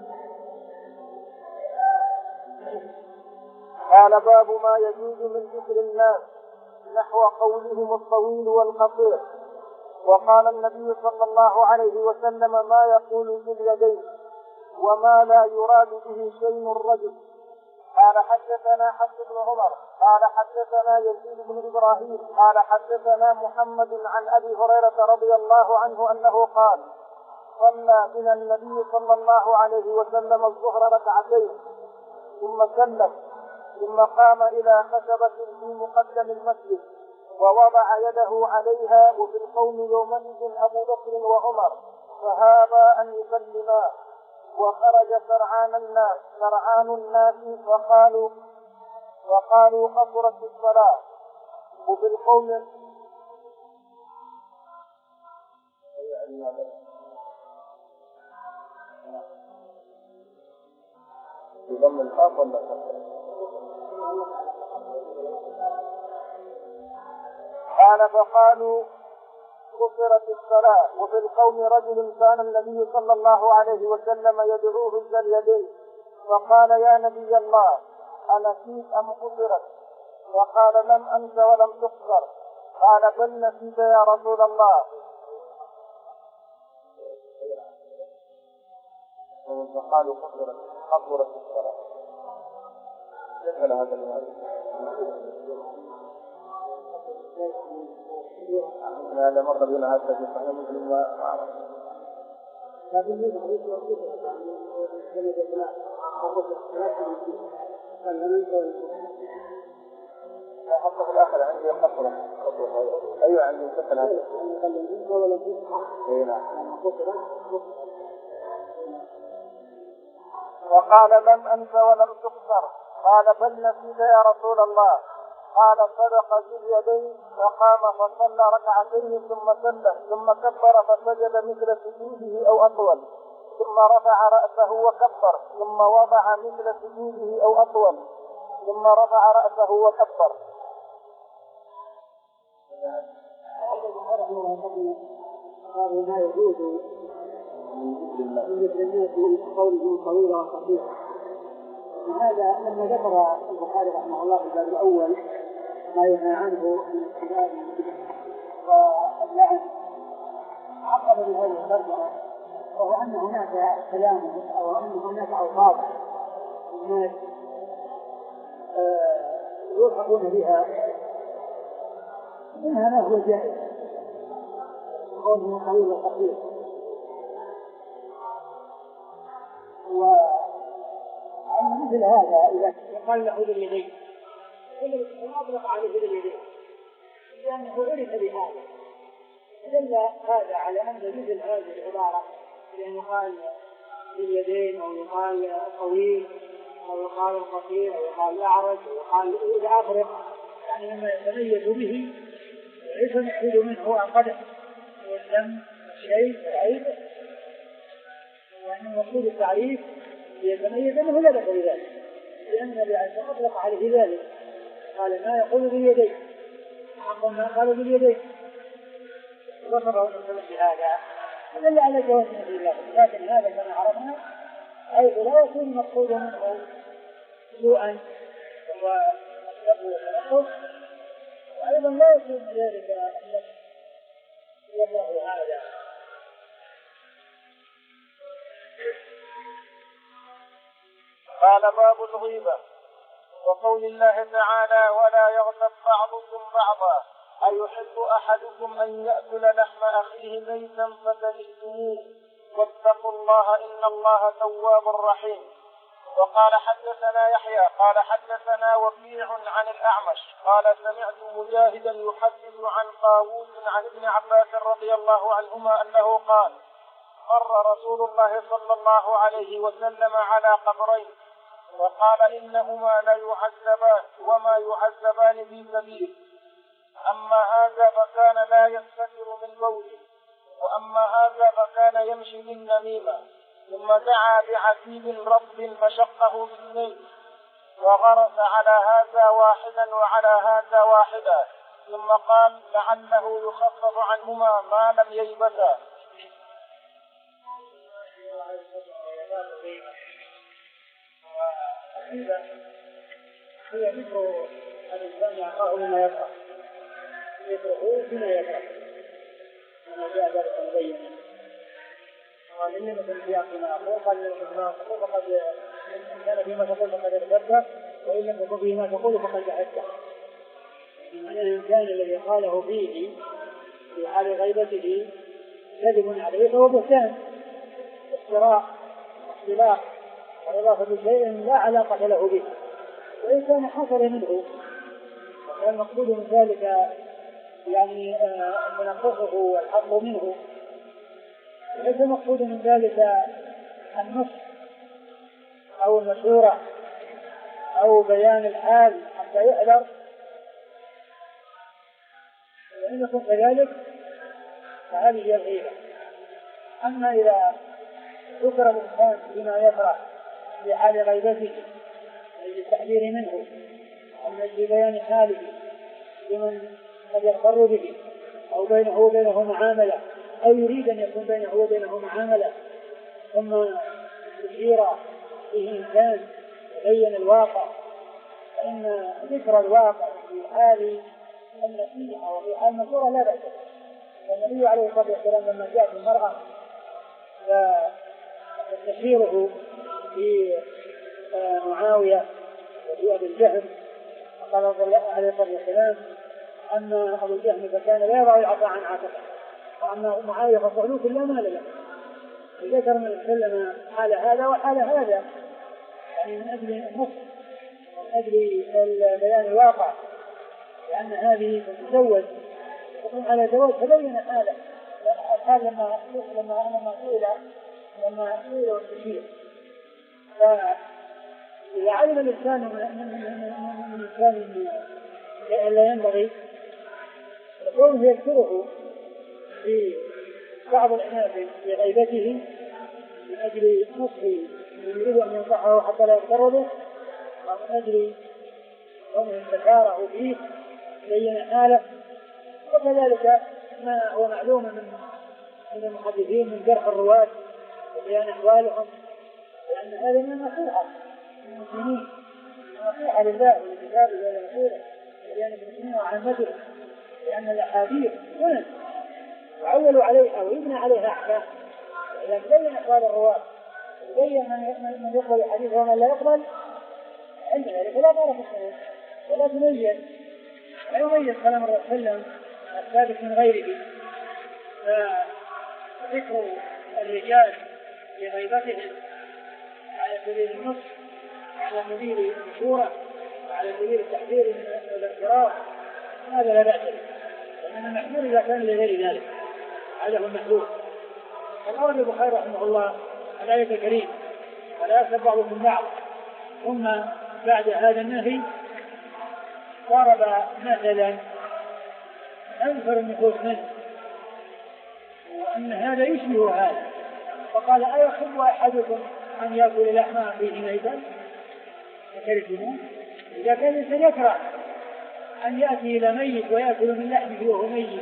قال باب ما يجوز من ذكر الناس نحو قولهم الطويل والقصير. وقال النبي صلى الله عليه وسلم ما يقول ذو اليدين وما لا يراد به شيء الرجل. قال حدثنا حفص بن عمر قال حدثنا يزيد بن إبراهيم قال حدثنا محمد عن أبي هريرة رضي الله عنه أنه قال صلى بنا النبي صلى الله عليه وسلم الظهر ركعتين ثم سلم ثم قام إلى خشبة في مقدم المسجد ووضع يده عليها، وفي القوم يومئذ أبو بكر وعمر فهابا أن يسلما، وخرج سرعان الناس سرعان الناس فقالوا وقالوا قصرت الصلاة، وفي القوم يضم الخاف ولا قال فقالوا قصرت الصلاة، وفي القوم رجل كان النبي صلى الله عليه وسلم يدعوه ذا اليدين فقال يا نبي الله أنسيت أم قصرت؟ وقال لم أنس ولم تقصر. قال بل نسيت يا رسول الله. فقالوا قصرت قصرت الصلاة. مثل هذا المال هذا مر بنا هذا في صحيح مسلم ما أعرف. حتى في الآخر عندي قصرة أيوة عندي مثل هذا. وقال لم أنس ولم تقصر. قال بل نسيت يا رسول الله. قال صدق ذو اليدين فقام فصلى ركعتين ثم سلم ثم كبر فسجد مثل سجوده أو أطول ثم رفع رأسه وكبر ثم وضع مثل سجوده أو أطول ثم رفع رأسه وكبر. قالوا ما يجوز من ذكر الناس قوله طويلة وخفيفة. لهذا لما ذكر البخاري رحمه الله في الباب الأول ما ينهى عنه من الكبار واللعن عقب بهذه الترجمة، وهو أن هناك كلام أو أن هناك ألفاظ الناس يلحقون بها منها ما هو جائز قوله طويل وخفيف، وأن مثل مثل هذا إذا يقال له باليدين ما أطلق عليه باليدين لأنه عرف بهذا دل هذا على أن مثل هذه العبارة لأن يقال باليدين أو يقال طويل أو يقال القصير أو يقال الأعرج أو يقال الأفرق يعني مما يتميز به ليس المقصود منه القدح والدم والشيء والعيب وأن المقصود التعريف يتميز أنه لا بأس بذلك لأن النبي عليه الصلاة والسلام أطلق عليه ذلك قال ما يقول باليدين حق ما قال باليدين وصفه الرسول بهذا فدل على جواز مثل الله لكن هذا كما عرفنا حيث لا يكون المقصود منه سوءا والسب والتنقص وأيضا لا يكون ذلك والله هذا. قال باب الغيبة وقول الله تعالى ولا يغتب بعضكم بعضا أيحب أحدكم أن يأكل لحم أخيه ميتا فكرهتموه واتقوا الله إن الله تواب رحيم. وقال حدثنا يحيى قال حدثنا وكيع عن الأعمش قال سمعت مجاهدا يحدث عن طاووس عن ابن عباس رضي الله عنهما أنه قال مر رسول الله صلى الله عليه وسلم على قبرين وقال إنهما ليعذبان وما يعذبان في كبير أما هذا فكان لا يستتر من بوله وأما هذا فكان يمشي بالنميمة ثم دعا بعتيب رطب فشقه باثنين وغرس على هذا واحدا وعلى هذا واحدا ثم قال لعله يخفف عنهما ما لم ييبسا. هي ذكر الإنسان يعطاه بما يفرح ذكره بما يفرح وما جاء ذلك مبينا وقال إني مثل سياق ما أقول قال لما تقول فقد إن كان فيما تقول فقد ارتدت وإن لم تكن فيما تقول فقد جحدت. إن الإنسان الذي قاله فيه في حال غيبته كذب عليه فهو بهتان افتراء اختلاف والإضافة بشيء لا علاقة له به وإن كان حصل منه وكان المقصود من ذلك يعني منقصه والحظ منه ليس المقصود من ذلك النص أو المشورة أو بيان الحال حتى يحذر وإن يكون كذلك فهذه هي الغيبة. أما إذا ذكر الإنسان بما يفرح في حال غيبته للتحذير منه أو لبيان حاله لمن قد يغتر به أو بينه وبينه معاملة أو يريد أن يكون بينه وبينه معاملة ثم يشير فيه إنسان يبين الواقع فإن ذكر الواقع في حال النصيحة وفي حال المشورة لا بأس. والنبي عليه الصلاة والسلام لما جاءت المرأة فتشيره في معاوية وفي أبي الجهم قال عليه الصلاة والسلام أن أبو الجهم فكان لا يضع العصا عن عاتقه وأما معاوية فصعلوك لا مال له ذكر من وسلم حال هذا وحال هذا يعني من أجل النص من أجل بيان الواقع لأن هذه تتزوج تكون على زواج تبين حاله الحال لما لما لما سئل لما سئل والتشير فإذا علم الإنسان من الإنسان لا ينبغي يكون يذكره في بعض الأماكن في غيبته من أجل نصحه يريد أن ينصحه حتى لا يغتر به ومن أجل كونه ذكاره فيه بين حاله وكذلك ما هو معلوم من من المحدثين من جرح الرواة وبيان أحوالهم لأن هذا من النصيحة للمسلمين نصيحة لله ولكتابه ولرسوله وبيان المسلمين وعامته لأن الأحاديث سنن يعول عليها ويبنى عليها أحكام إذا تبين أحوال الرواة وتبين من يقبل الحديث ومن لا يقبل عند ذلك لا طرف السنن ولا تميز لا يميز كلام الرسول صلى الله عليه وسلم الثابت من غيره. فذكر الرجال في غيبتهم على سبيل النص على سبيل المشورة وعلى سبيل التحذير من الاضطرار هذا لا بأس به، لأن المحذور إذا كان لغير ذلك هذا هو المحذور. وقال البخاري رحمه الله الآية الكريمة ولا يغتب بعضكم بعض، ثم بعد هذا النهي ضرب مثلا أنفر النفوس منه وأن هذا يشبه هذا، فقال أيحب أحدكم أن يأكل لحم أخيه ميتا فكرهتموه؟ إذا كان الإنسان يكره أن يأتي إلى ميت ويأكل من لحمه وهو ميت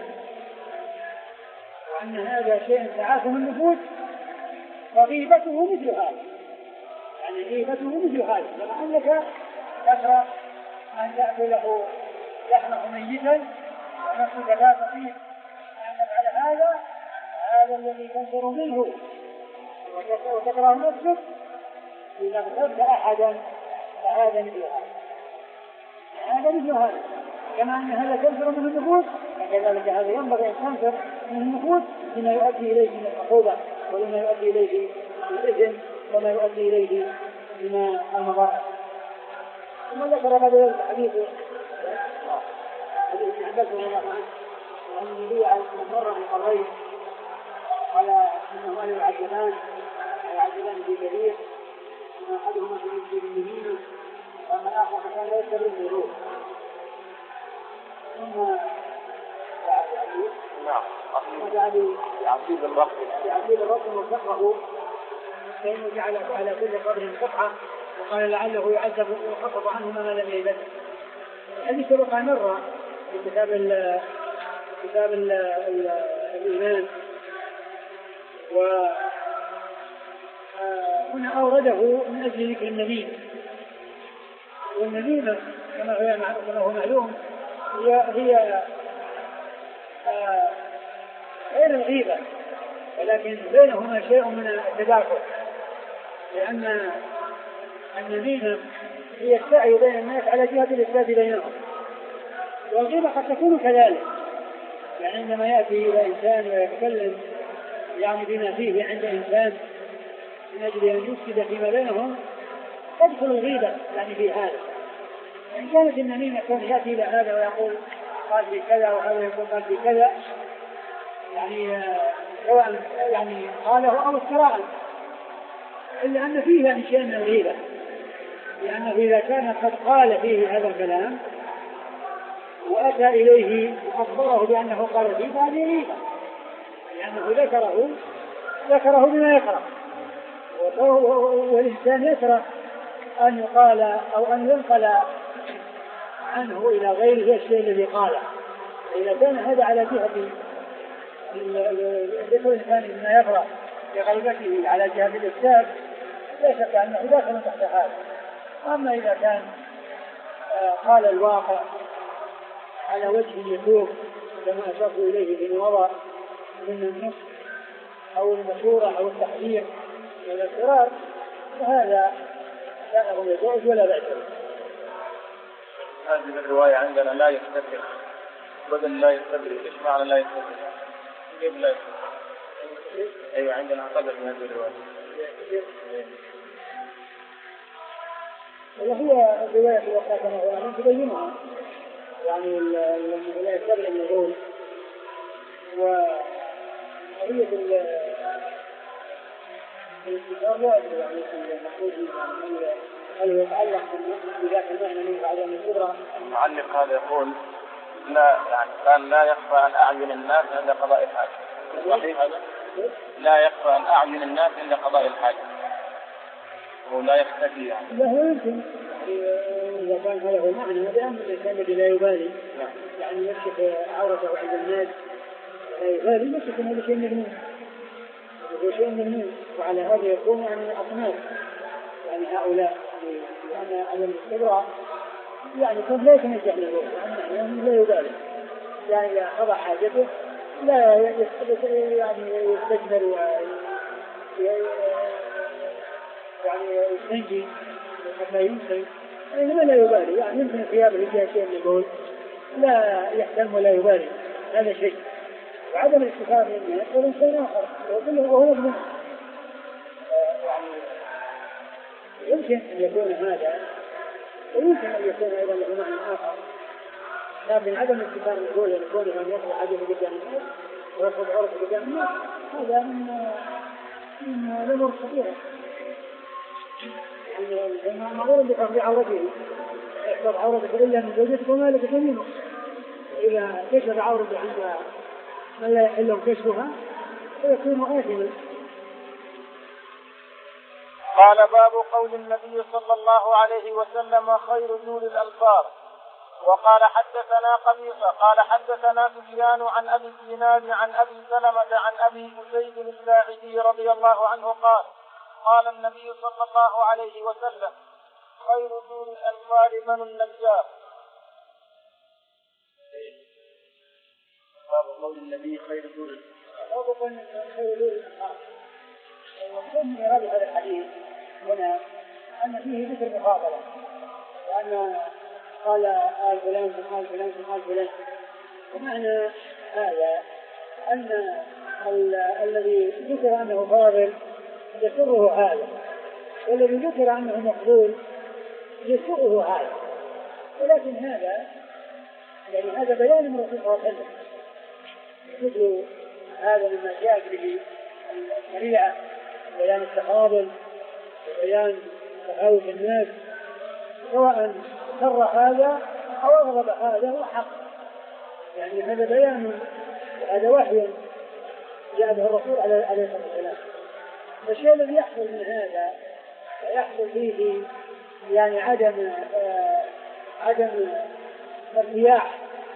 وأن هذا شيء تعافى النفوس فغيبته مثل هذا، يعني غيبته مثل هذا، كما أنك تكره أن تأكل له لحمه ميتا ونفسك لا تطيق أن تفعل هذا، هذا الذي تنفر منه وتكره نفسك إذا اغتبت أحدا فهذا مثل هذا، هذا مثل هذا، كما أن هذا تنفر منه النفوس فكذلك هذا ينبغي أن تنفر من النفوس بما يؤدي إليه من العقوبة وما يؤدي إليه من الإثم وما يؤدي إليه من المضار. ثم ذكر هذا الحديث حديث ابن عباس رضي الله عنه أن النبي عليه الصلاة والسلام مر بقرين قال إنهما يعذبان يعذبان في كبير أحدهما في المدينة وأما الآخر كان لا يستبر الوضوء ثم نعم يعطيب الرقم يعطيب الرقم وفقه فإنه جعل على كل قبر قطعة وقال لعله يعذب وخفض عنهما ما لم يلبث. الذي سبق مرة في كتاب ال كتاب ال الإيمان وهنا أورده من أجل ذكر النميمة، والنميمة كما هو معلوم هي هي غير الغيبة ولكن بينهما شيء من التداخل، لأن النميمة هي السعي بين الناس على جهة الإفساد بينهم، والغيبة قد تكون كذلك، يعني عندما يأتي إلى إنسان ويتكلم يعني بما فيه عند إنسان من أجل أن يفسد فيما بينهم تدخل الغيبة يعني في هذا. إن كانت النميمة كون يأتي إلى هذا ويقول قال لي كذا وهذا يقول قال لي كذا يعني سواء يعني قاله أو افتراء، إلا أن فيه يعني شيء من الغيبة، لأنه إذا كان قد قال فيه هذا الكلام وأتى إليه وأخبره بأنه قال فيه فهذه غيبة، لأنه ذكره ذكره بما يكره، والإنسان يكره أن يقال أو أن ينقل عنه إلى غيره الشيء الذي قاله. إذا كان هذا على جهة ذكر الإنسان بما يكره لغيبته على جهة الإفساد لا شك أنه داخل تحت هذا. أما إذا كان قال الواقع على وجه يسوق كما أشرت إليه في وضع من النص أو المشورة أو التحذير والاضطرار فهذا لا نقول يجوز ولا بأس. هذه الرواية عندنا لا يستدرك بدل لا يستدرك، إيش معنى لا يستدرك؟ كيف لا يستدرك؟ أيوة عندنا قدر من هذه الرواية. وهي الرواية في وقتها كما هو أن تبينها يعني لا يستدرك النزول وهي في الكتاب لا أدري يعني المحمود هل يتعلق بذاك المعنى من بعدين الكبرى. المعلق هذا يقول لا يعني كان لا يخفى عن أعين الناس عند قضاء الحاجة. صحيح هذا؟ لا يخفى عن أعين الناس عند قضاء الحاجة ولا يختفي يعني. لا هو يمكن إذا كان هذا هو المعنى بأن الإنسان الذي لا يبالي يعني يكشف عورته عند الناس لا يبالي يكشف أن هذا شيء مجنون هذا شيء مجنون، وعلى هذا يكون يعني أصناف يعني هؤلاء لأن على الاستبراء يعني كن لا يتنجح له يعني لا يبالي يعني إذا قضى حاجته لا يعني يستجمل و يعني يستنجي حتى ينسي إنما لا يبالي يعني يمكن ثيابه فيها شيء من البول لا يهتم ولا يبالي هذا شيء. وعدم الاستفادة منه يقول شيء آخر وهو مجنون يعني يمكن أن يكون هذا ويمكن أن يكون أيضا له معنى آخر، لكن عدم استثار الرجول يكون أن يطلع حديث قدام الناس ويطلع عرض قدام الناس هذا من من الأمور الخطيرة. يعني ما غير بحفظ عورته احفظ عورتك إلا من زوجتك وما لك يمينك، إذا كشف عورته عند من لا يحل كشفها فيكون آثما. قال باب قول النبي صلى الله عليه وسلم خير ذول الألفاظ. وقال حدثنا قبيصة قال حدثنا سفيان عن أبي الزناد عن أبي سلمة عن أبي أسيد الساعدي رضي الله عنه قال قال النبي صلى الله عليه وسلم خير ذول الألفاظ بنو النجار. باب قول النبي خير ذول الألفاظ. ومن هذا الحديث هنا أن فيه ذكر مخاطرة، وأن قال آل فلان ثم آل فلان ثم آل فلان. ومعنى هذا أن الذي ذكر أنه فاضل يسره هذا، والذي ذكر أنه مقبول يسره هذا، ولكن هذا يعني هذا بيان من رسول الله صلى الله عليه وسلم، مثل هذا مما جاء به الشريعة، بيان التفاضل وبيان تفاوت الناس، سواء سر هذا أو أغضب هذا هو حق، يعني هذا بيان وهذا وحي جاء به الرسول عليه الصلاة والسلام. الشيء الذي يحصل من هذا يحصل فيه يعني عدم آه عدم ارتياح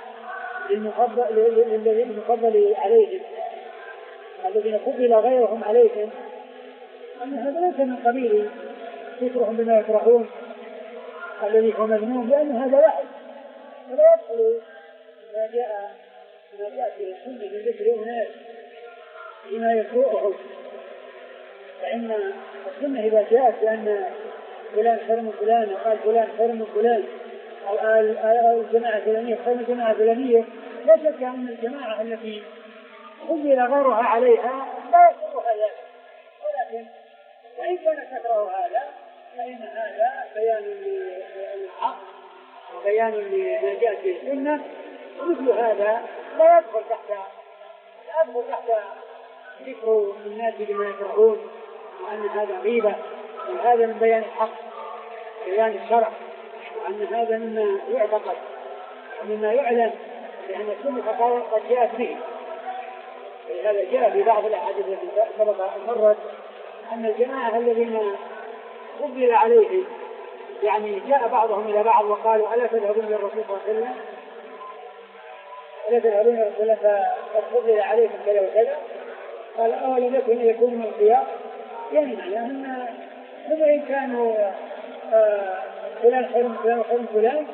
للمفضل عليهم الذين قبل غيرهم عليهم، أن هذا ليس من قبيل فكرهم بما يكرهون الذي هو مذموم، لأن هذا واحد فلا يدخل ما جاء ما جاء في السنة من ذكر الناس بما يكرهه. فإن السنة إذا جاءت بأن فلان خير من فلان وقال فلان خير من فلان أو الجماعة الفلانية خير من الجماعة الفلانية، لا شك أن الجماعة التي قبل غيرها عليها لا يكرهها ذلك، ولكن وإن كان تكره هذا فإن هذا بيان للحق وبيان لما جاء في السنة، ومثل هذا لا يدخل تحت لا يدخل تحت ذكر الناس بما يكرهون وأن هذا غيبة، وهذا من بيان الحق بيان الشرع، وأن هذا مما يعتقد ومما يعلم لأن السنة قد جاءت به. ولهذا جاء في بعض الأحاديث التي سبق مرت أن الجماعة الذين قبل عليه يعني جاء بعضهم إلى بعض وقالوا ألا تذهبون للرسول صلى الله عليه وسلم ألا تذهبون للرسول فقد قبل عليكم كذا وكذا، قال أولا لكم أن يكونوا من الخيار، يعني معناه أن إن كانوا فلان خير من فلان وخير من فلان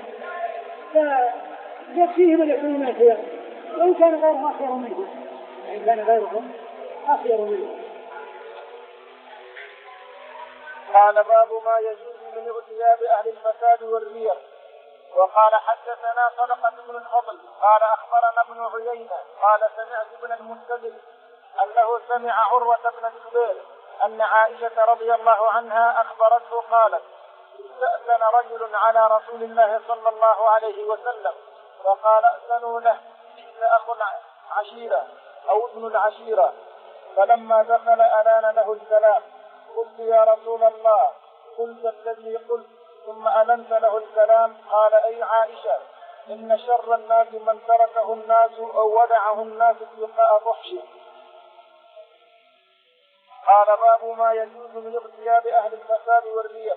فيكفيهم أن يكونوا من الخيار، وإن كان غيرهم أخير منهم إن كان غيرهم أخير منهم. قال باب ما يجوز من اغتياب أهل الفساد والرياء. وقال حدثنا صدقة بن الفضل قال أخبرنا ابن عيينة قال سمعت ابن المنكدر أنه سمع عروة بن الزبير أن عائشة رضي الله عنها أخبرته قالت استأذن رجل على رسول الله صلى الله عليه وسلم فقال أذنوا له إلا أخو العشيرة أو ابن العشيرة، فلما دخل ألان له الكلام قلت يا رسول الله قلت الذي قلت ثم ألنت له الكلام. قال أي عائشة إن شر الناس من تركه الناس أو ودعه الناس اتقاء فحشه. قال باب ما يجوز من اغتياب أهل الفساد والرياء.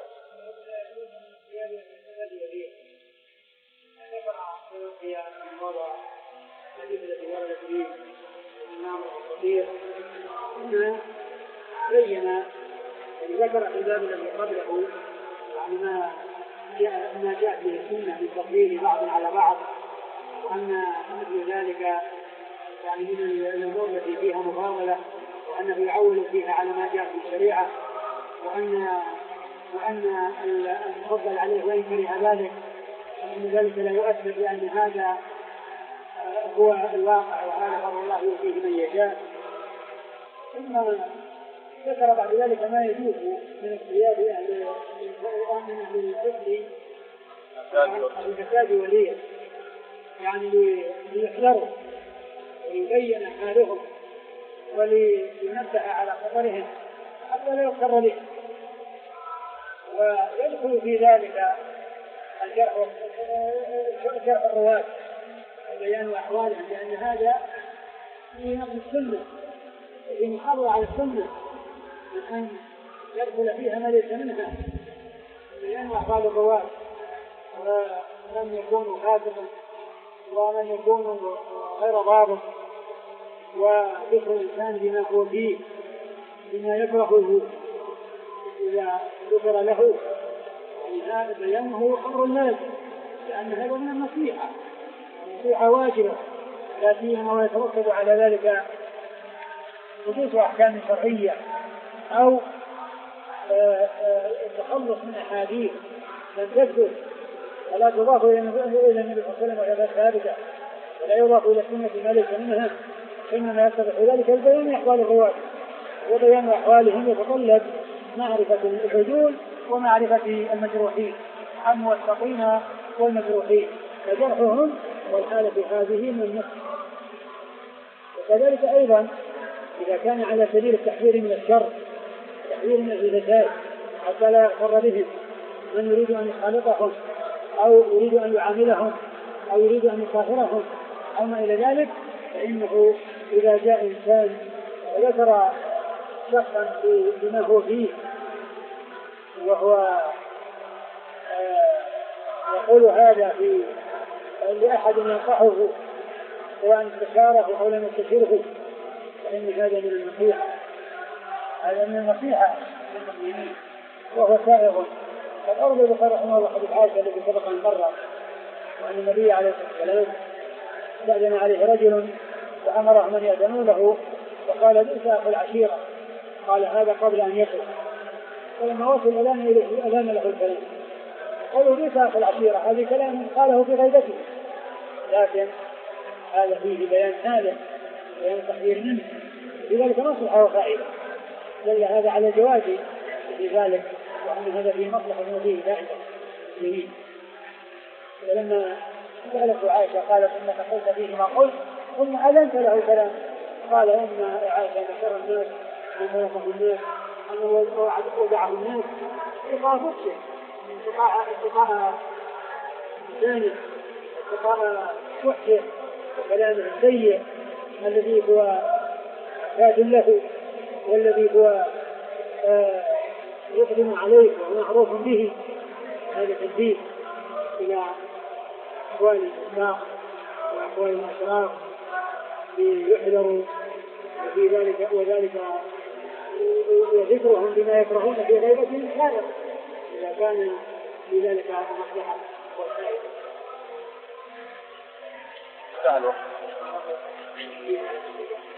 بين ذكر في الباب الذي قبله يعني ما جاء ما جاء به السنة من تقليل بعض على بعض، وأن مثل ذلك يعني من الأمور التي فيها مفاضلة وأنه يعول فيها على ما جاء في الشريعة، وأن وأن المفضل عليه وإن كره ذلك وأن ذلك لا يؤثر، لأن هذا هو الواقع وهذا قول الله يؤتيه من يشاء. ثم ذكر بعد ذلك ما يجوز من اختيار أهل من أهل الحفل الفساد وليه، يعني ليحذروا ويبين حالهم ولينبه على خطرهم حتى لا يقر به. ويدخل في ذلك الجرح الرواة وبيان أحوالهم، لأن هذا في نقل السنة وفي محافظة على السنة من أن يدخل فيها ما ليس منها، بيان أحوال الرواة ومن يكون كاذبا ومن يكون غير ضابط، وذكر الإنسان بما هو فيه بما يكرهه إذا ذكر له، هذا بيانه أمر لازم، لأن هذا من النصيحة، النصيحة واجبة، لا سيما ويترتب على ذلك حدوث أحكام شرعية أو التخلص من أحاديث لم تثبت ولا تضاف إلى النبي صلى الله عليه وسلم وهي ثابتة ولا يضاف إلى السنة ما ليس منها، إنما يتضح ذلك البيان أحوال الرواة، وبيان أحوالهم يتطلب معرفة العدول ومعرفة المجروحين الموثقين والمجروحين، فجرحهم والحالة هذه من النفس. وكذلك أيضا إذا كان على سبيل التحذير من الشر، تحذير من الفساد حتى لا يغتر بهم من يريد أن يخالطهم أو يريد أن يعاملهم أو يريد أن يسافرهم أو ما إلى ذلك، فإنه إذا جاء إنسان وذكر شخصا بما هو فيه وهو يقول هذا في لأحد ينصحه سواء استشاره أو لم يستشره، فإن هذا من النصيحة، هذا من النصيحة للمؤمنين وهو سائغ. فالأرض بخير رحمه الله حديث عائشة الذي سبق أن مر، وأن النبي عليه الصلاة والسلام استأذن عليه رجل فأمرهم أن يأذنوا له وقال ليس أخو العشيرة، قال هذا قبل أن يصل، فلما وصل الأذان إليه أذان له الكلام، قالوا ليس أخو العشيرة، هذا كلام قاله في غيبته، لكن هذا فيه بيان هذا بيان تحذير منه، لذلك مصلحة وفائدة، دل هذا على جواز في ذلك وأن هذا فيه مصلحة وفيه فائدة فيه. ولما سألت عائشة قالت إنك قلت فيه ما قلت ثم أذنت له الكلام، قال إن عائشة نشر الناس من ملكه الناس أنه وضعه الناس اتقاء فكه اتقاء لسانه اتقاء فكه وكلامه السيء الذي هو فات له والذي هو آه يقدم عليه ومعروف به، هذا تنبيه إلى أحوال الإسلام وأحوال الأشرار ليحذروا في ذلك، وذلك وذكرهم بما يكرهون في غيبتهم هذا إذا كان في ذلك مصلحة وفائدة.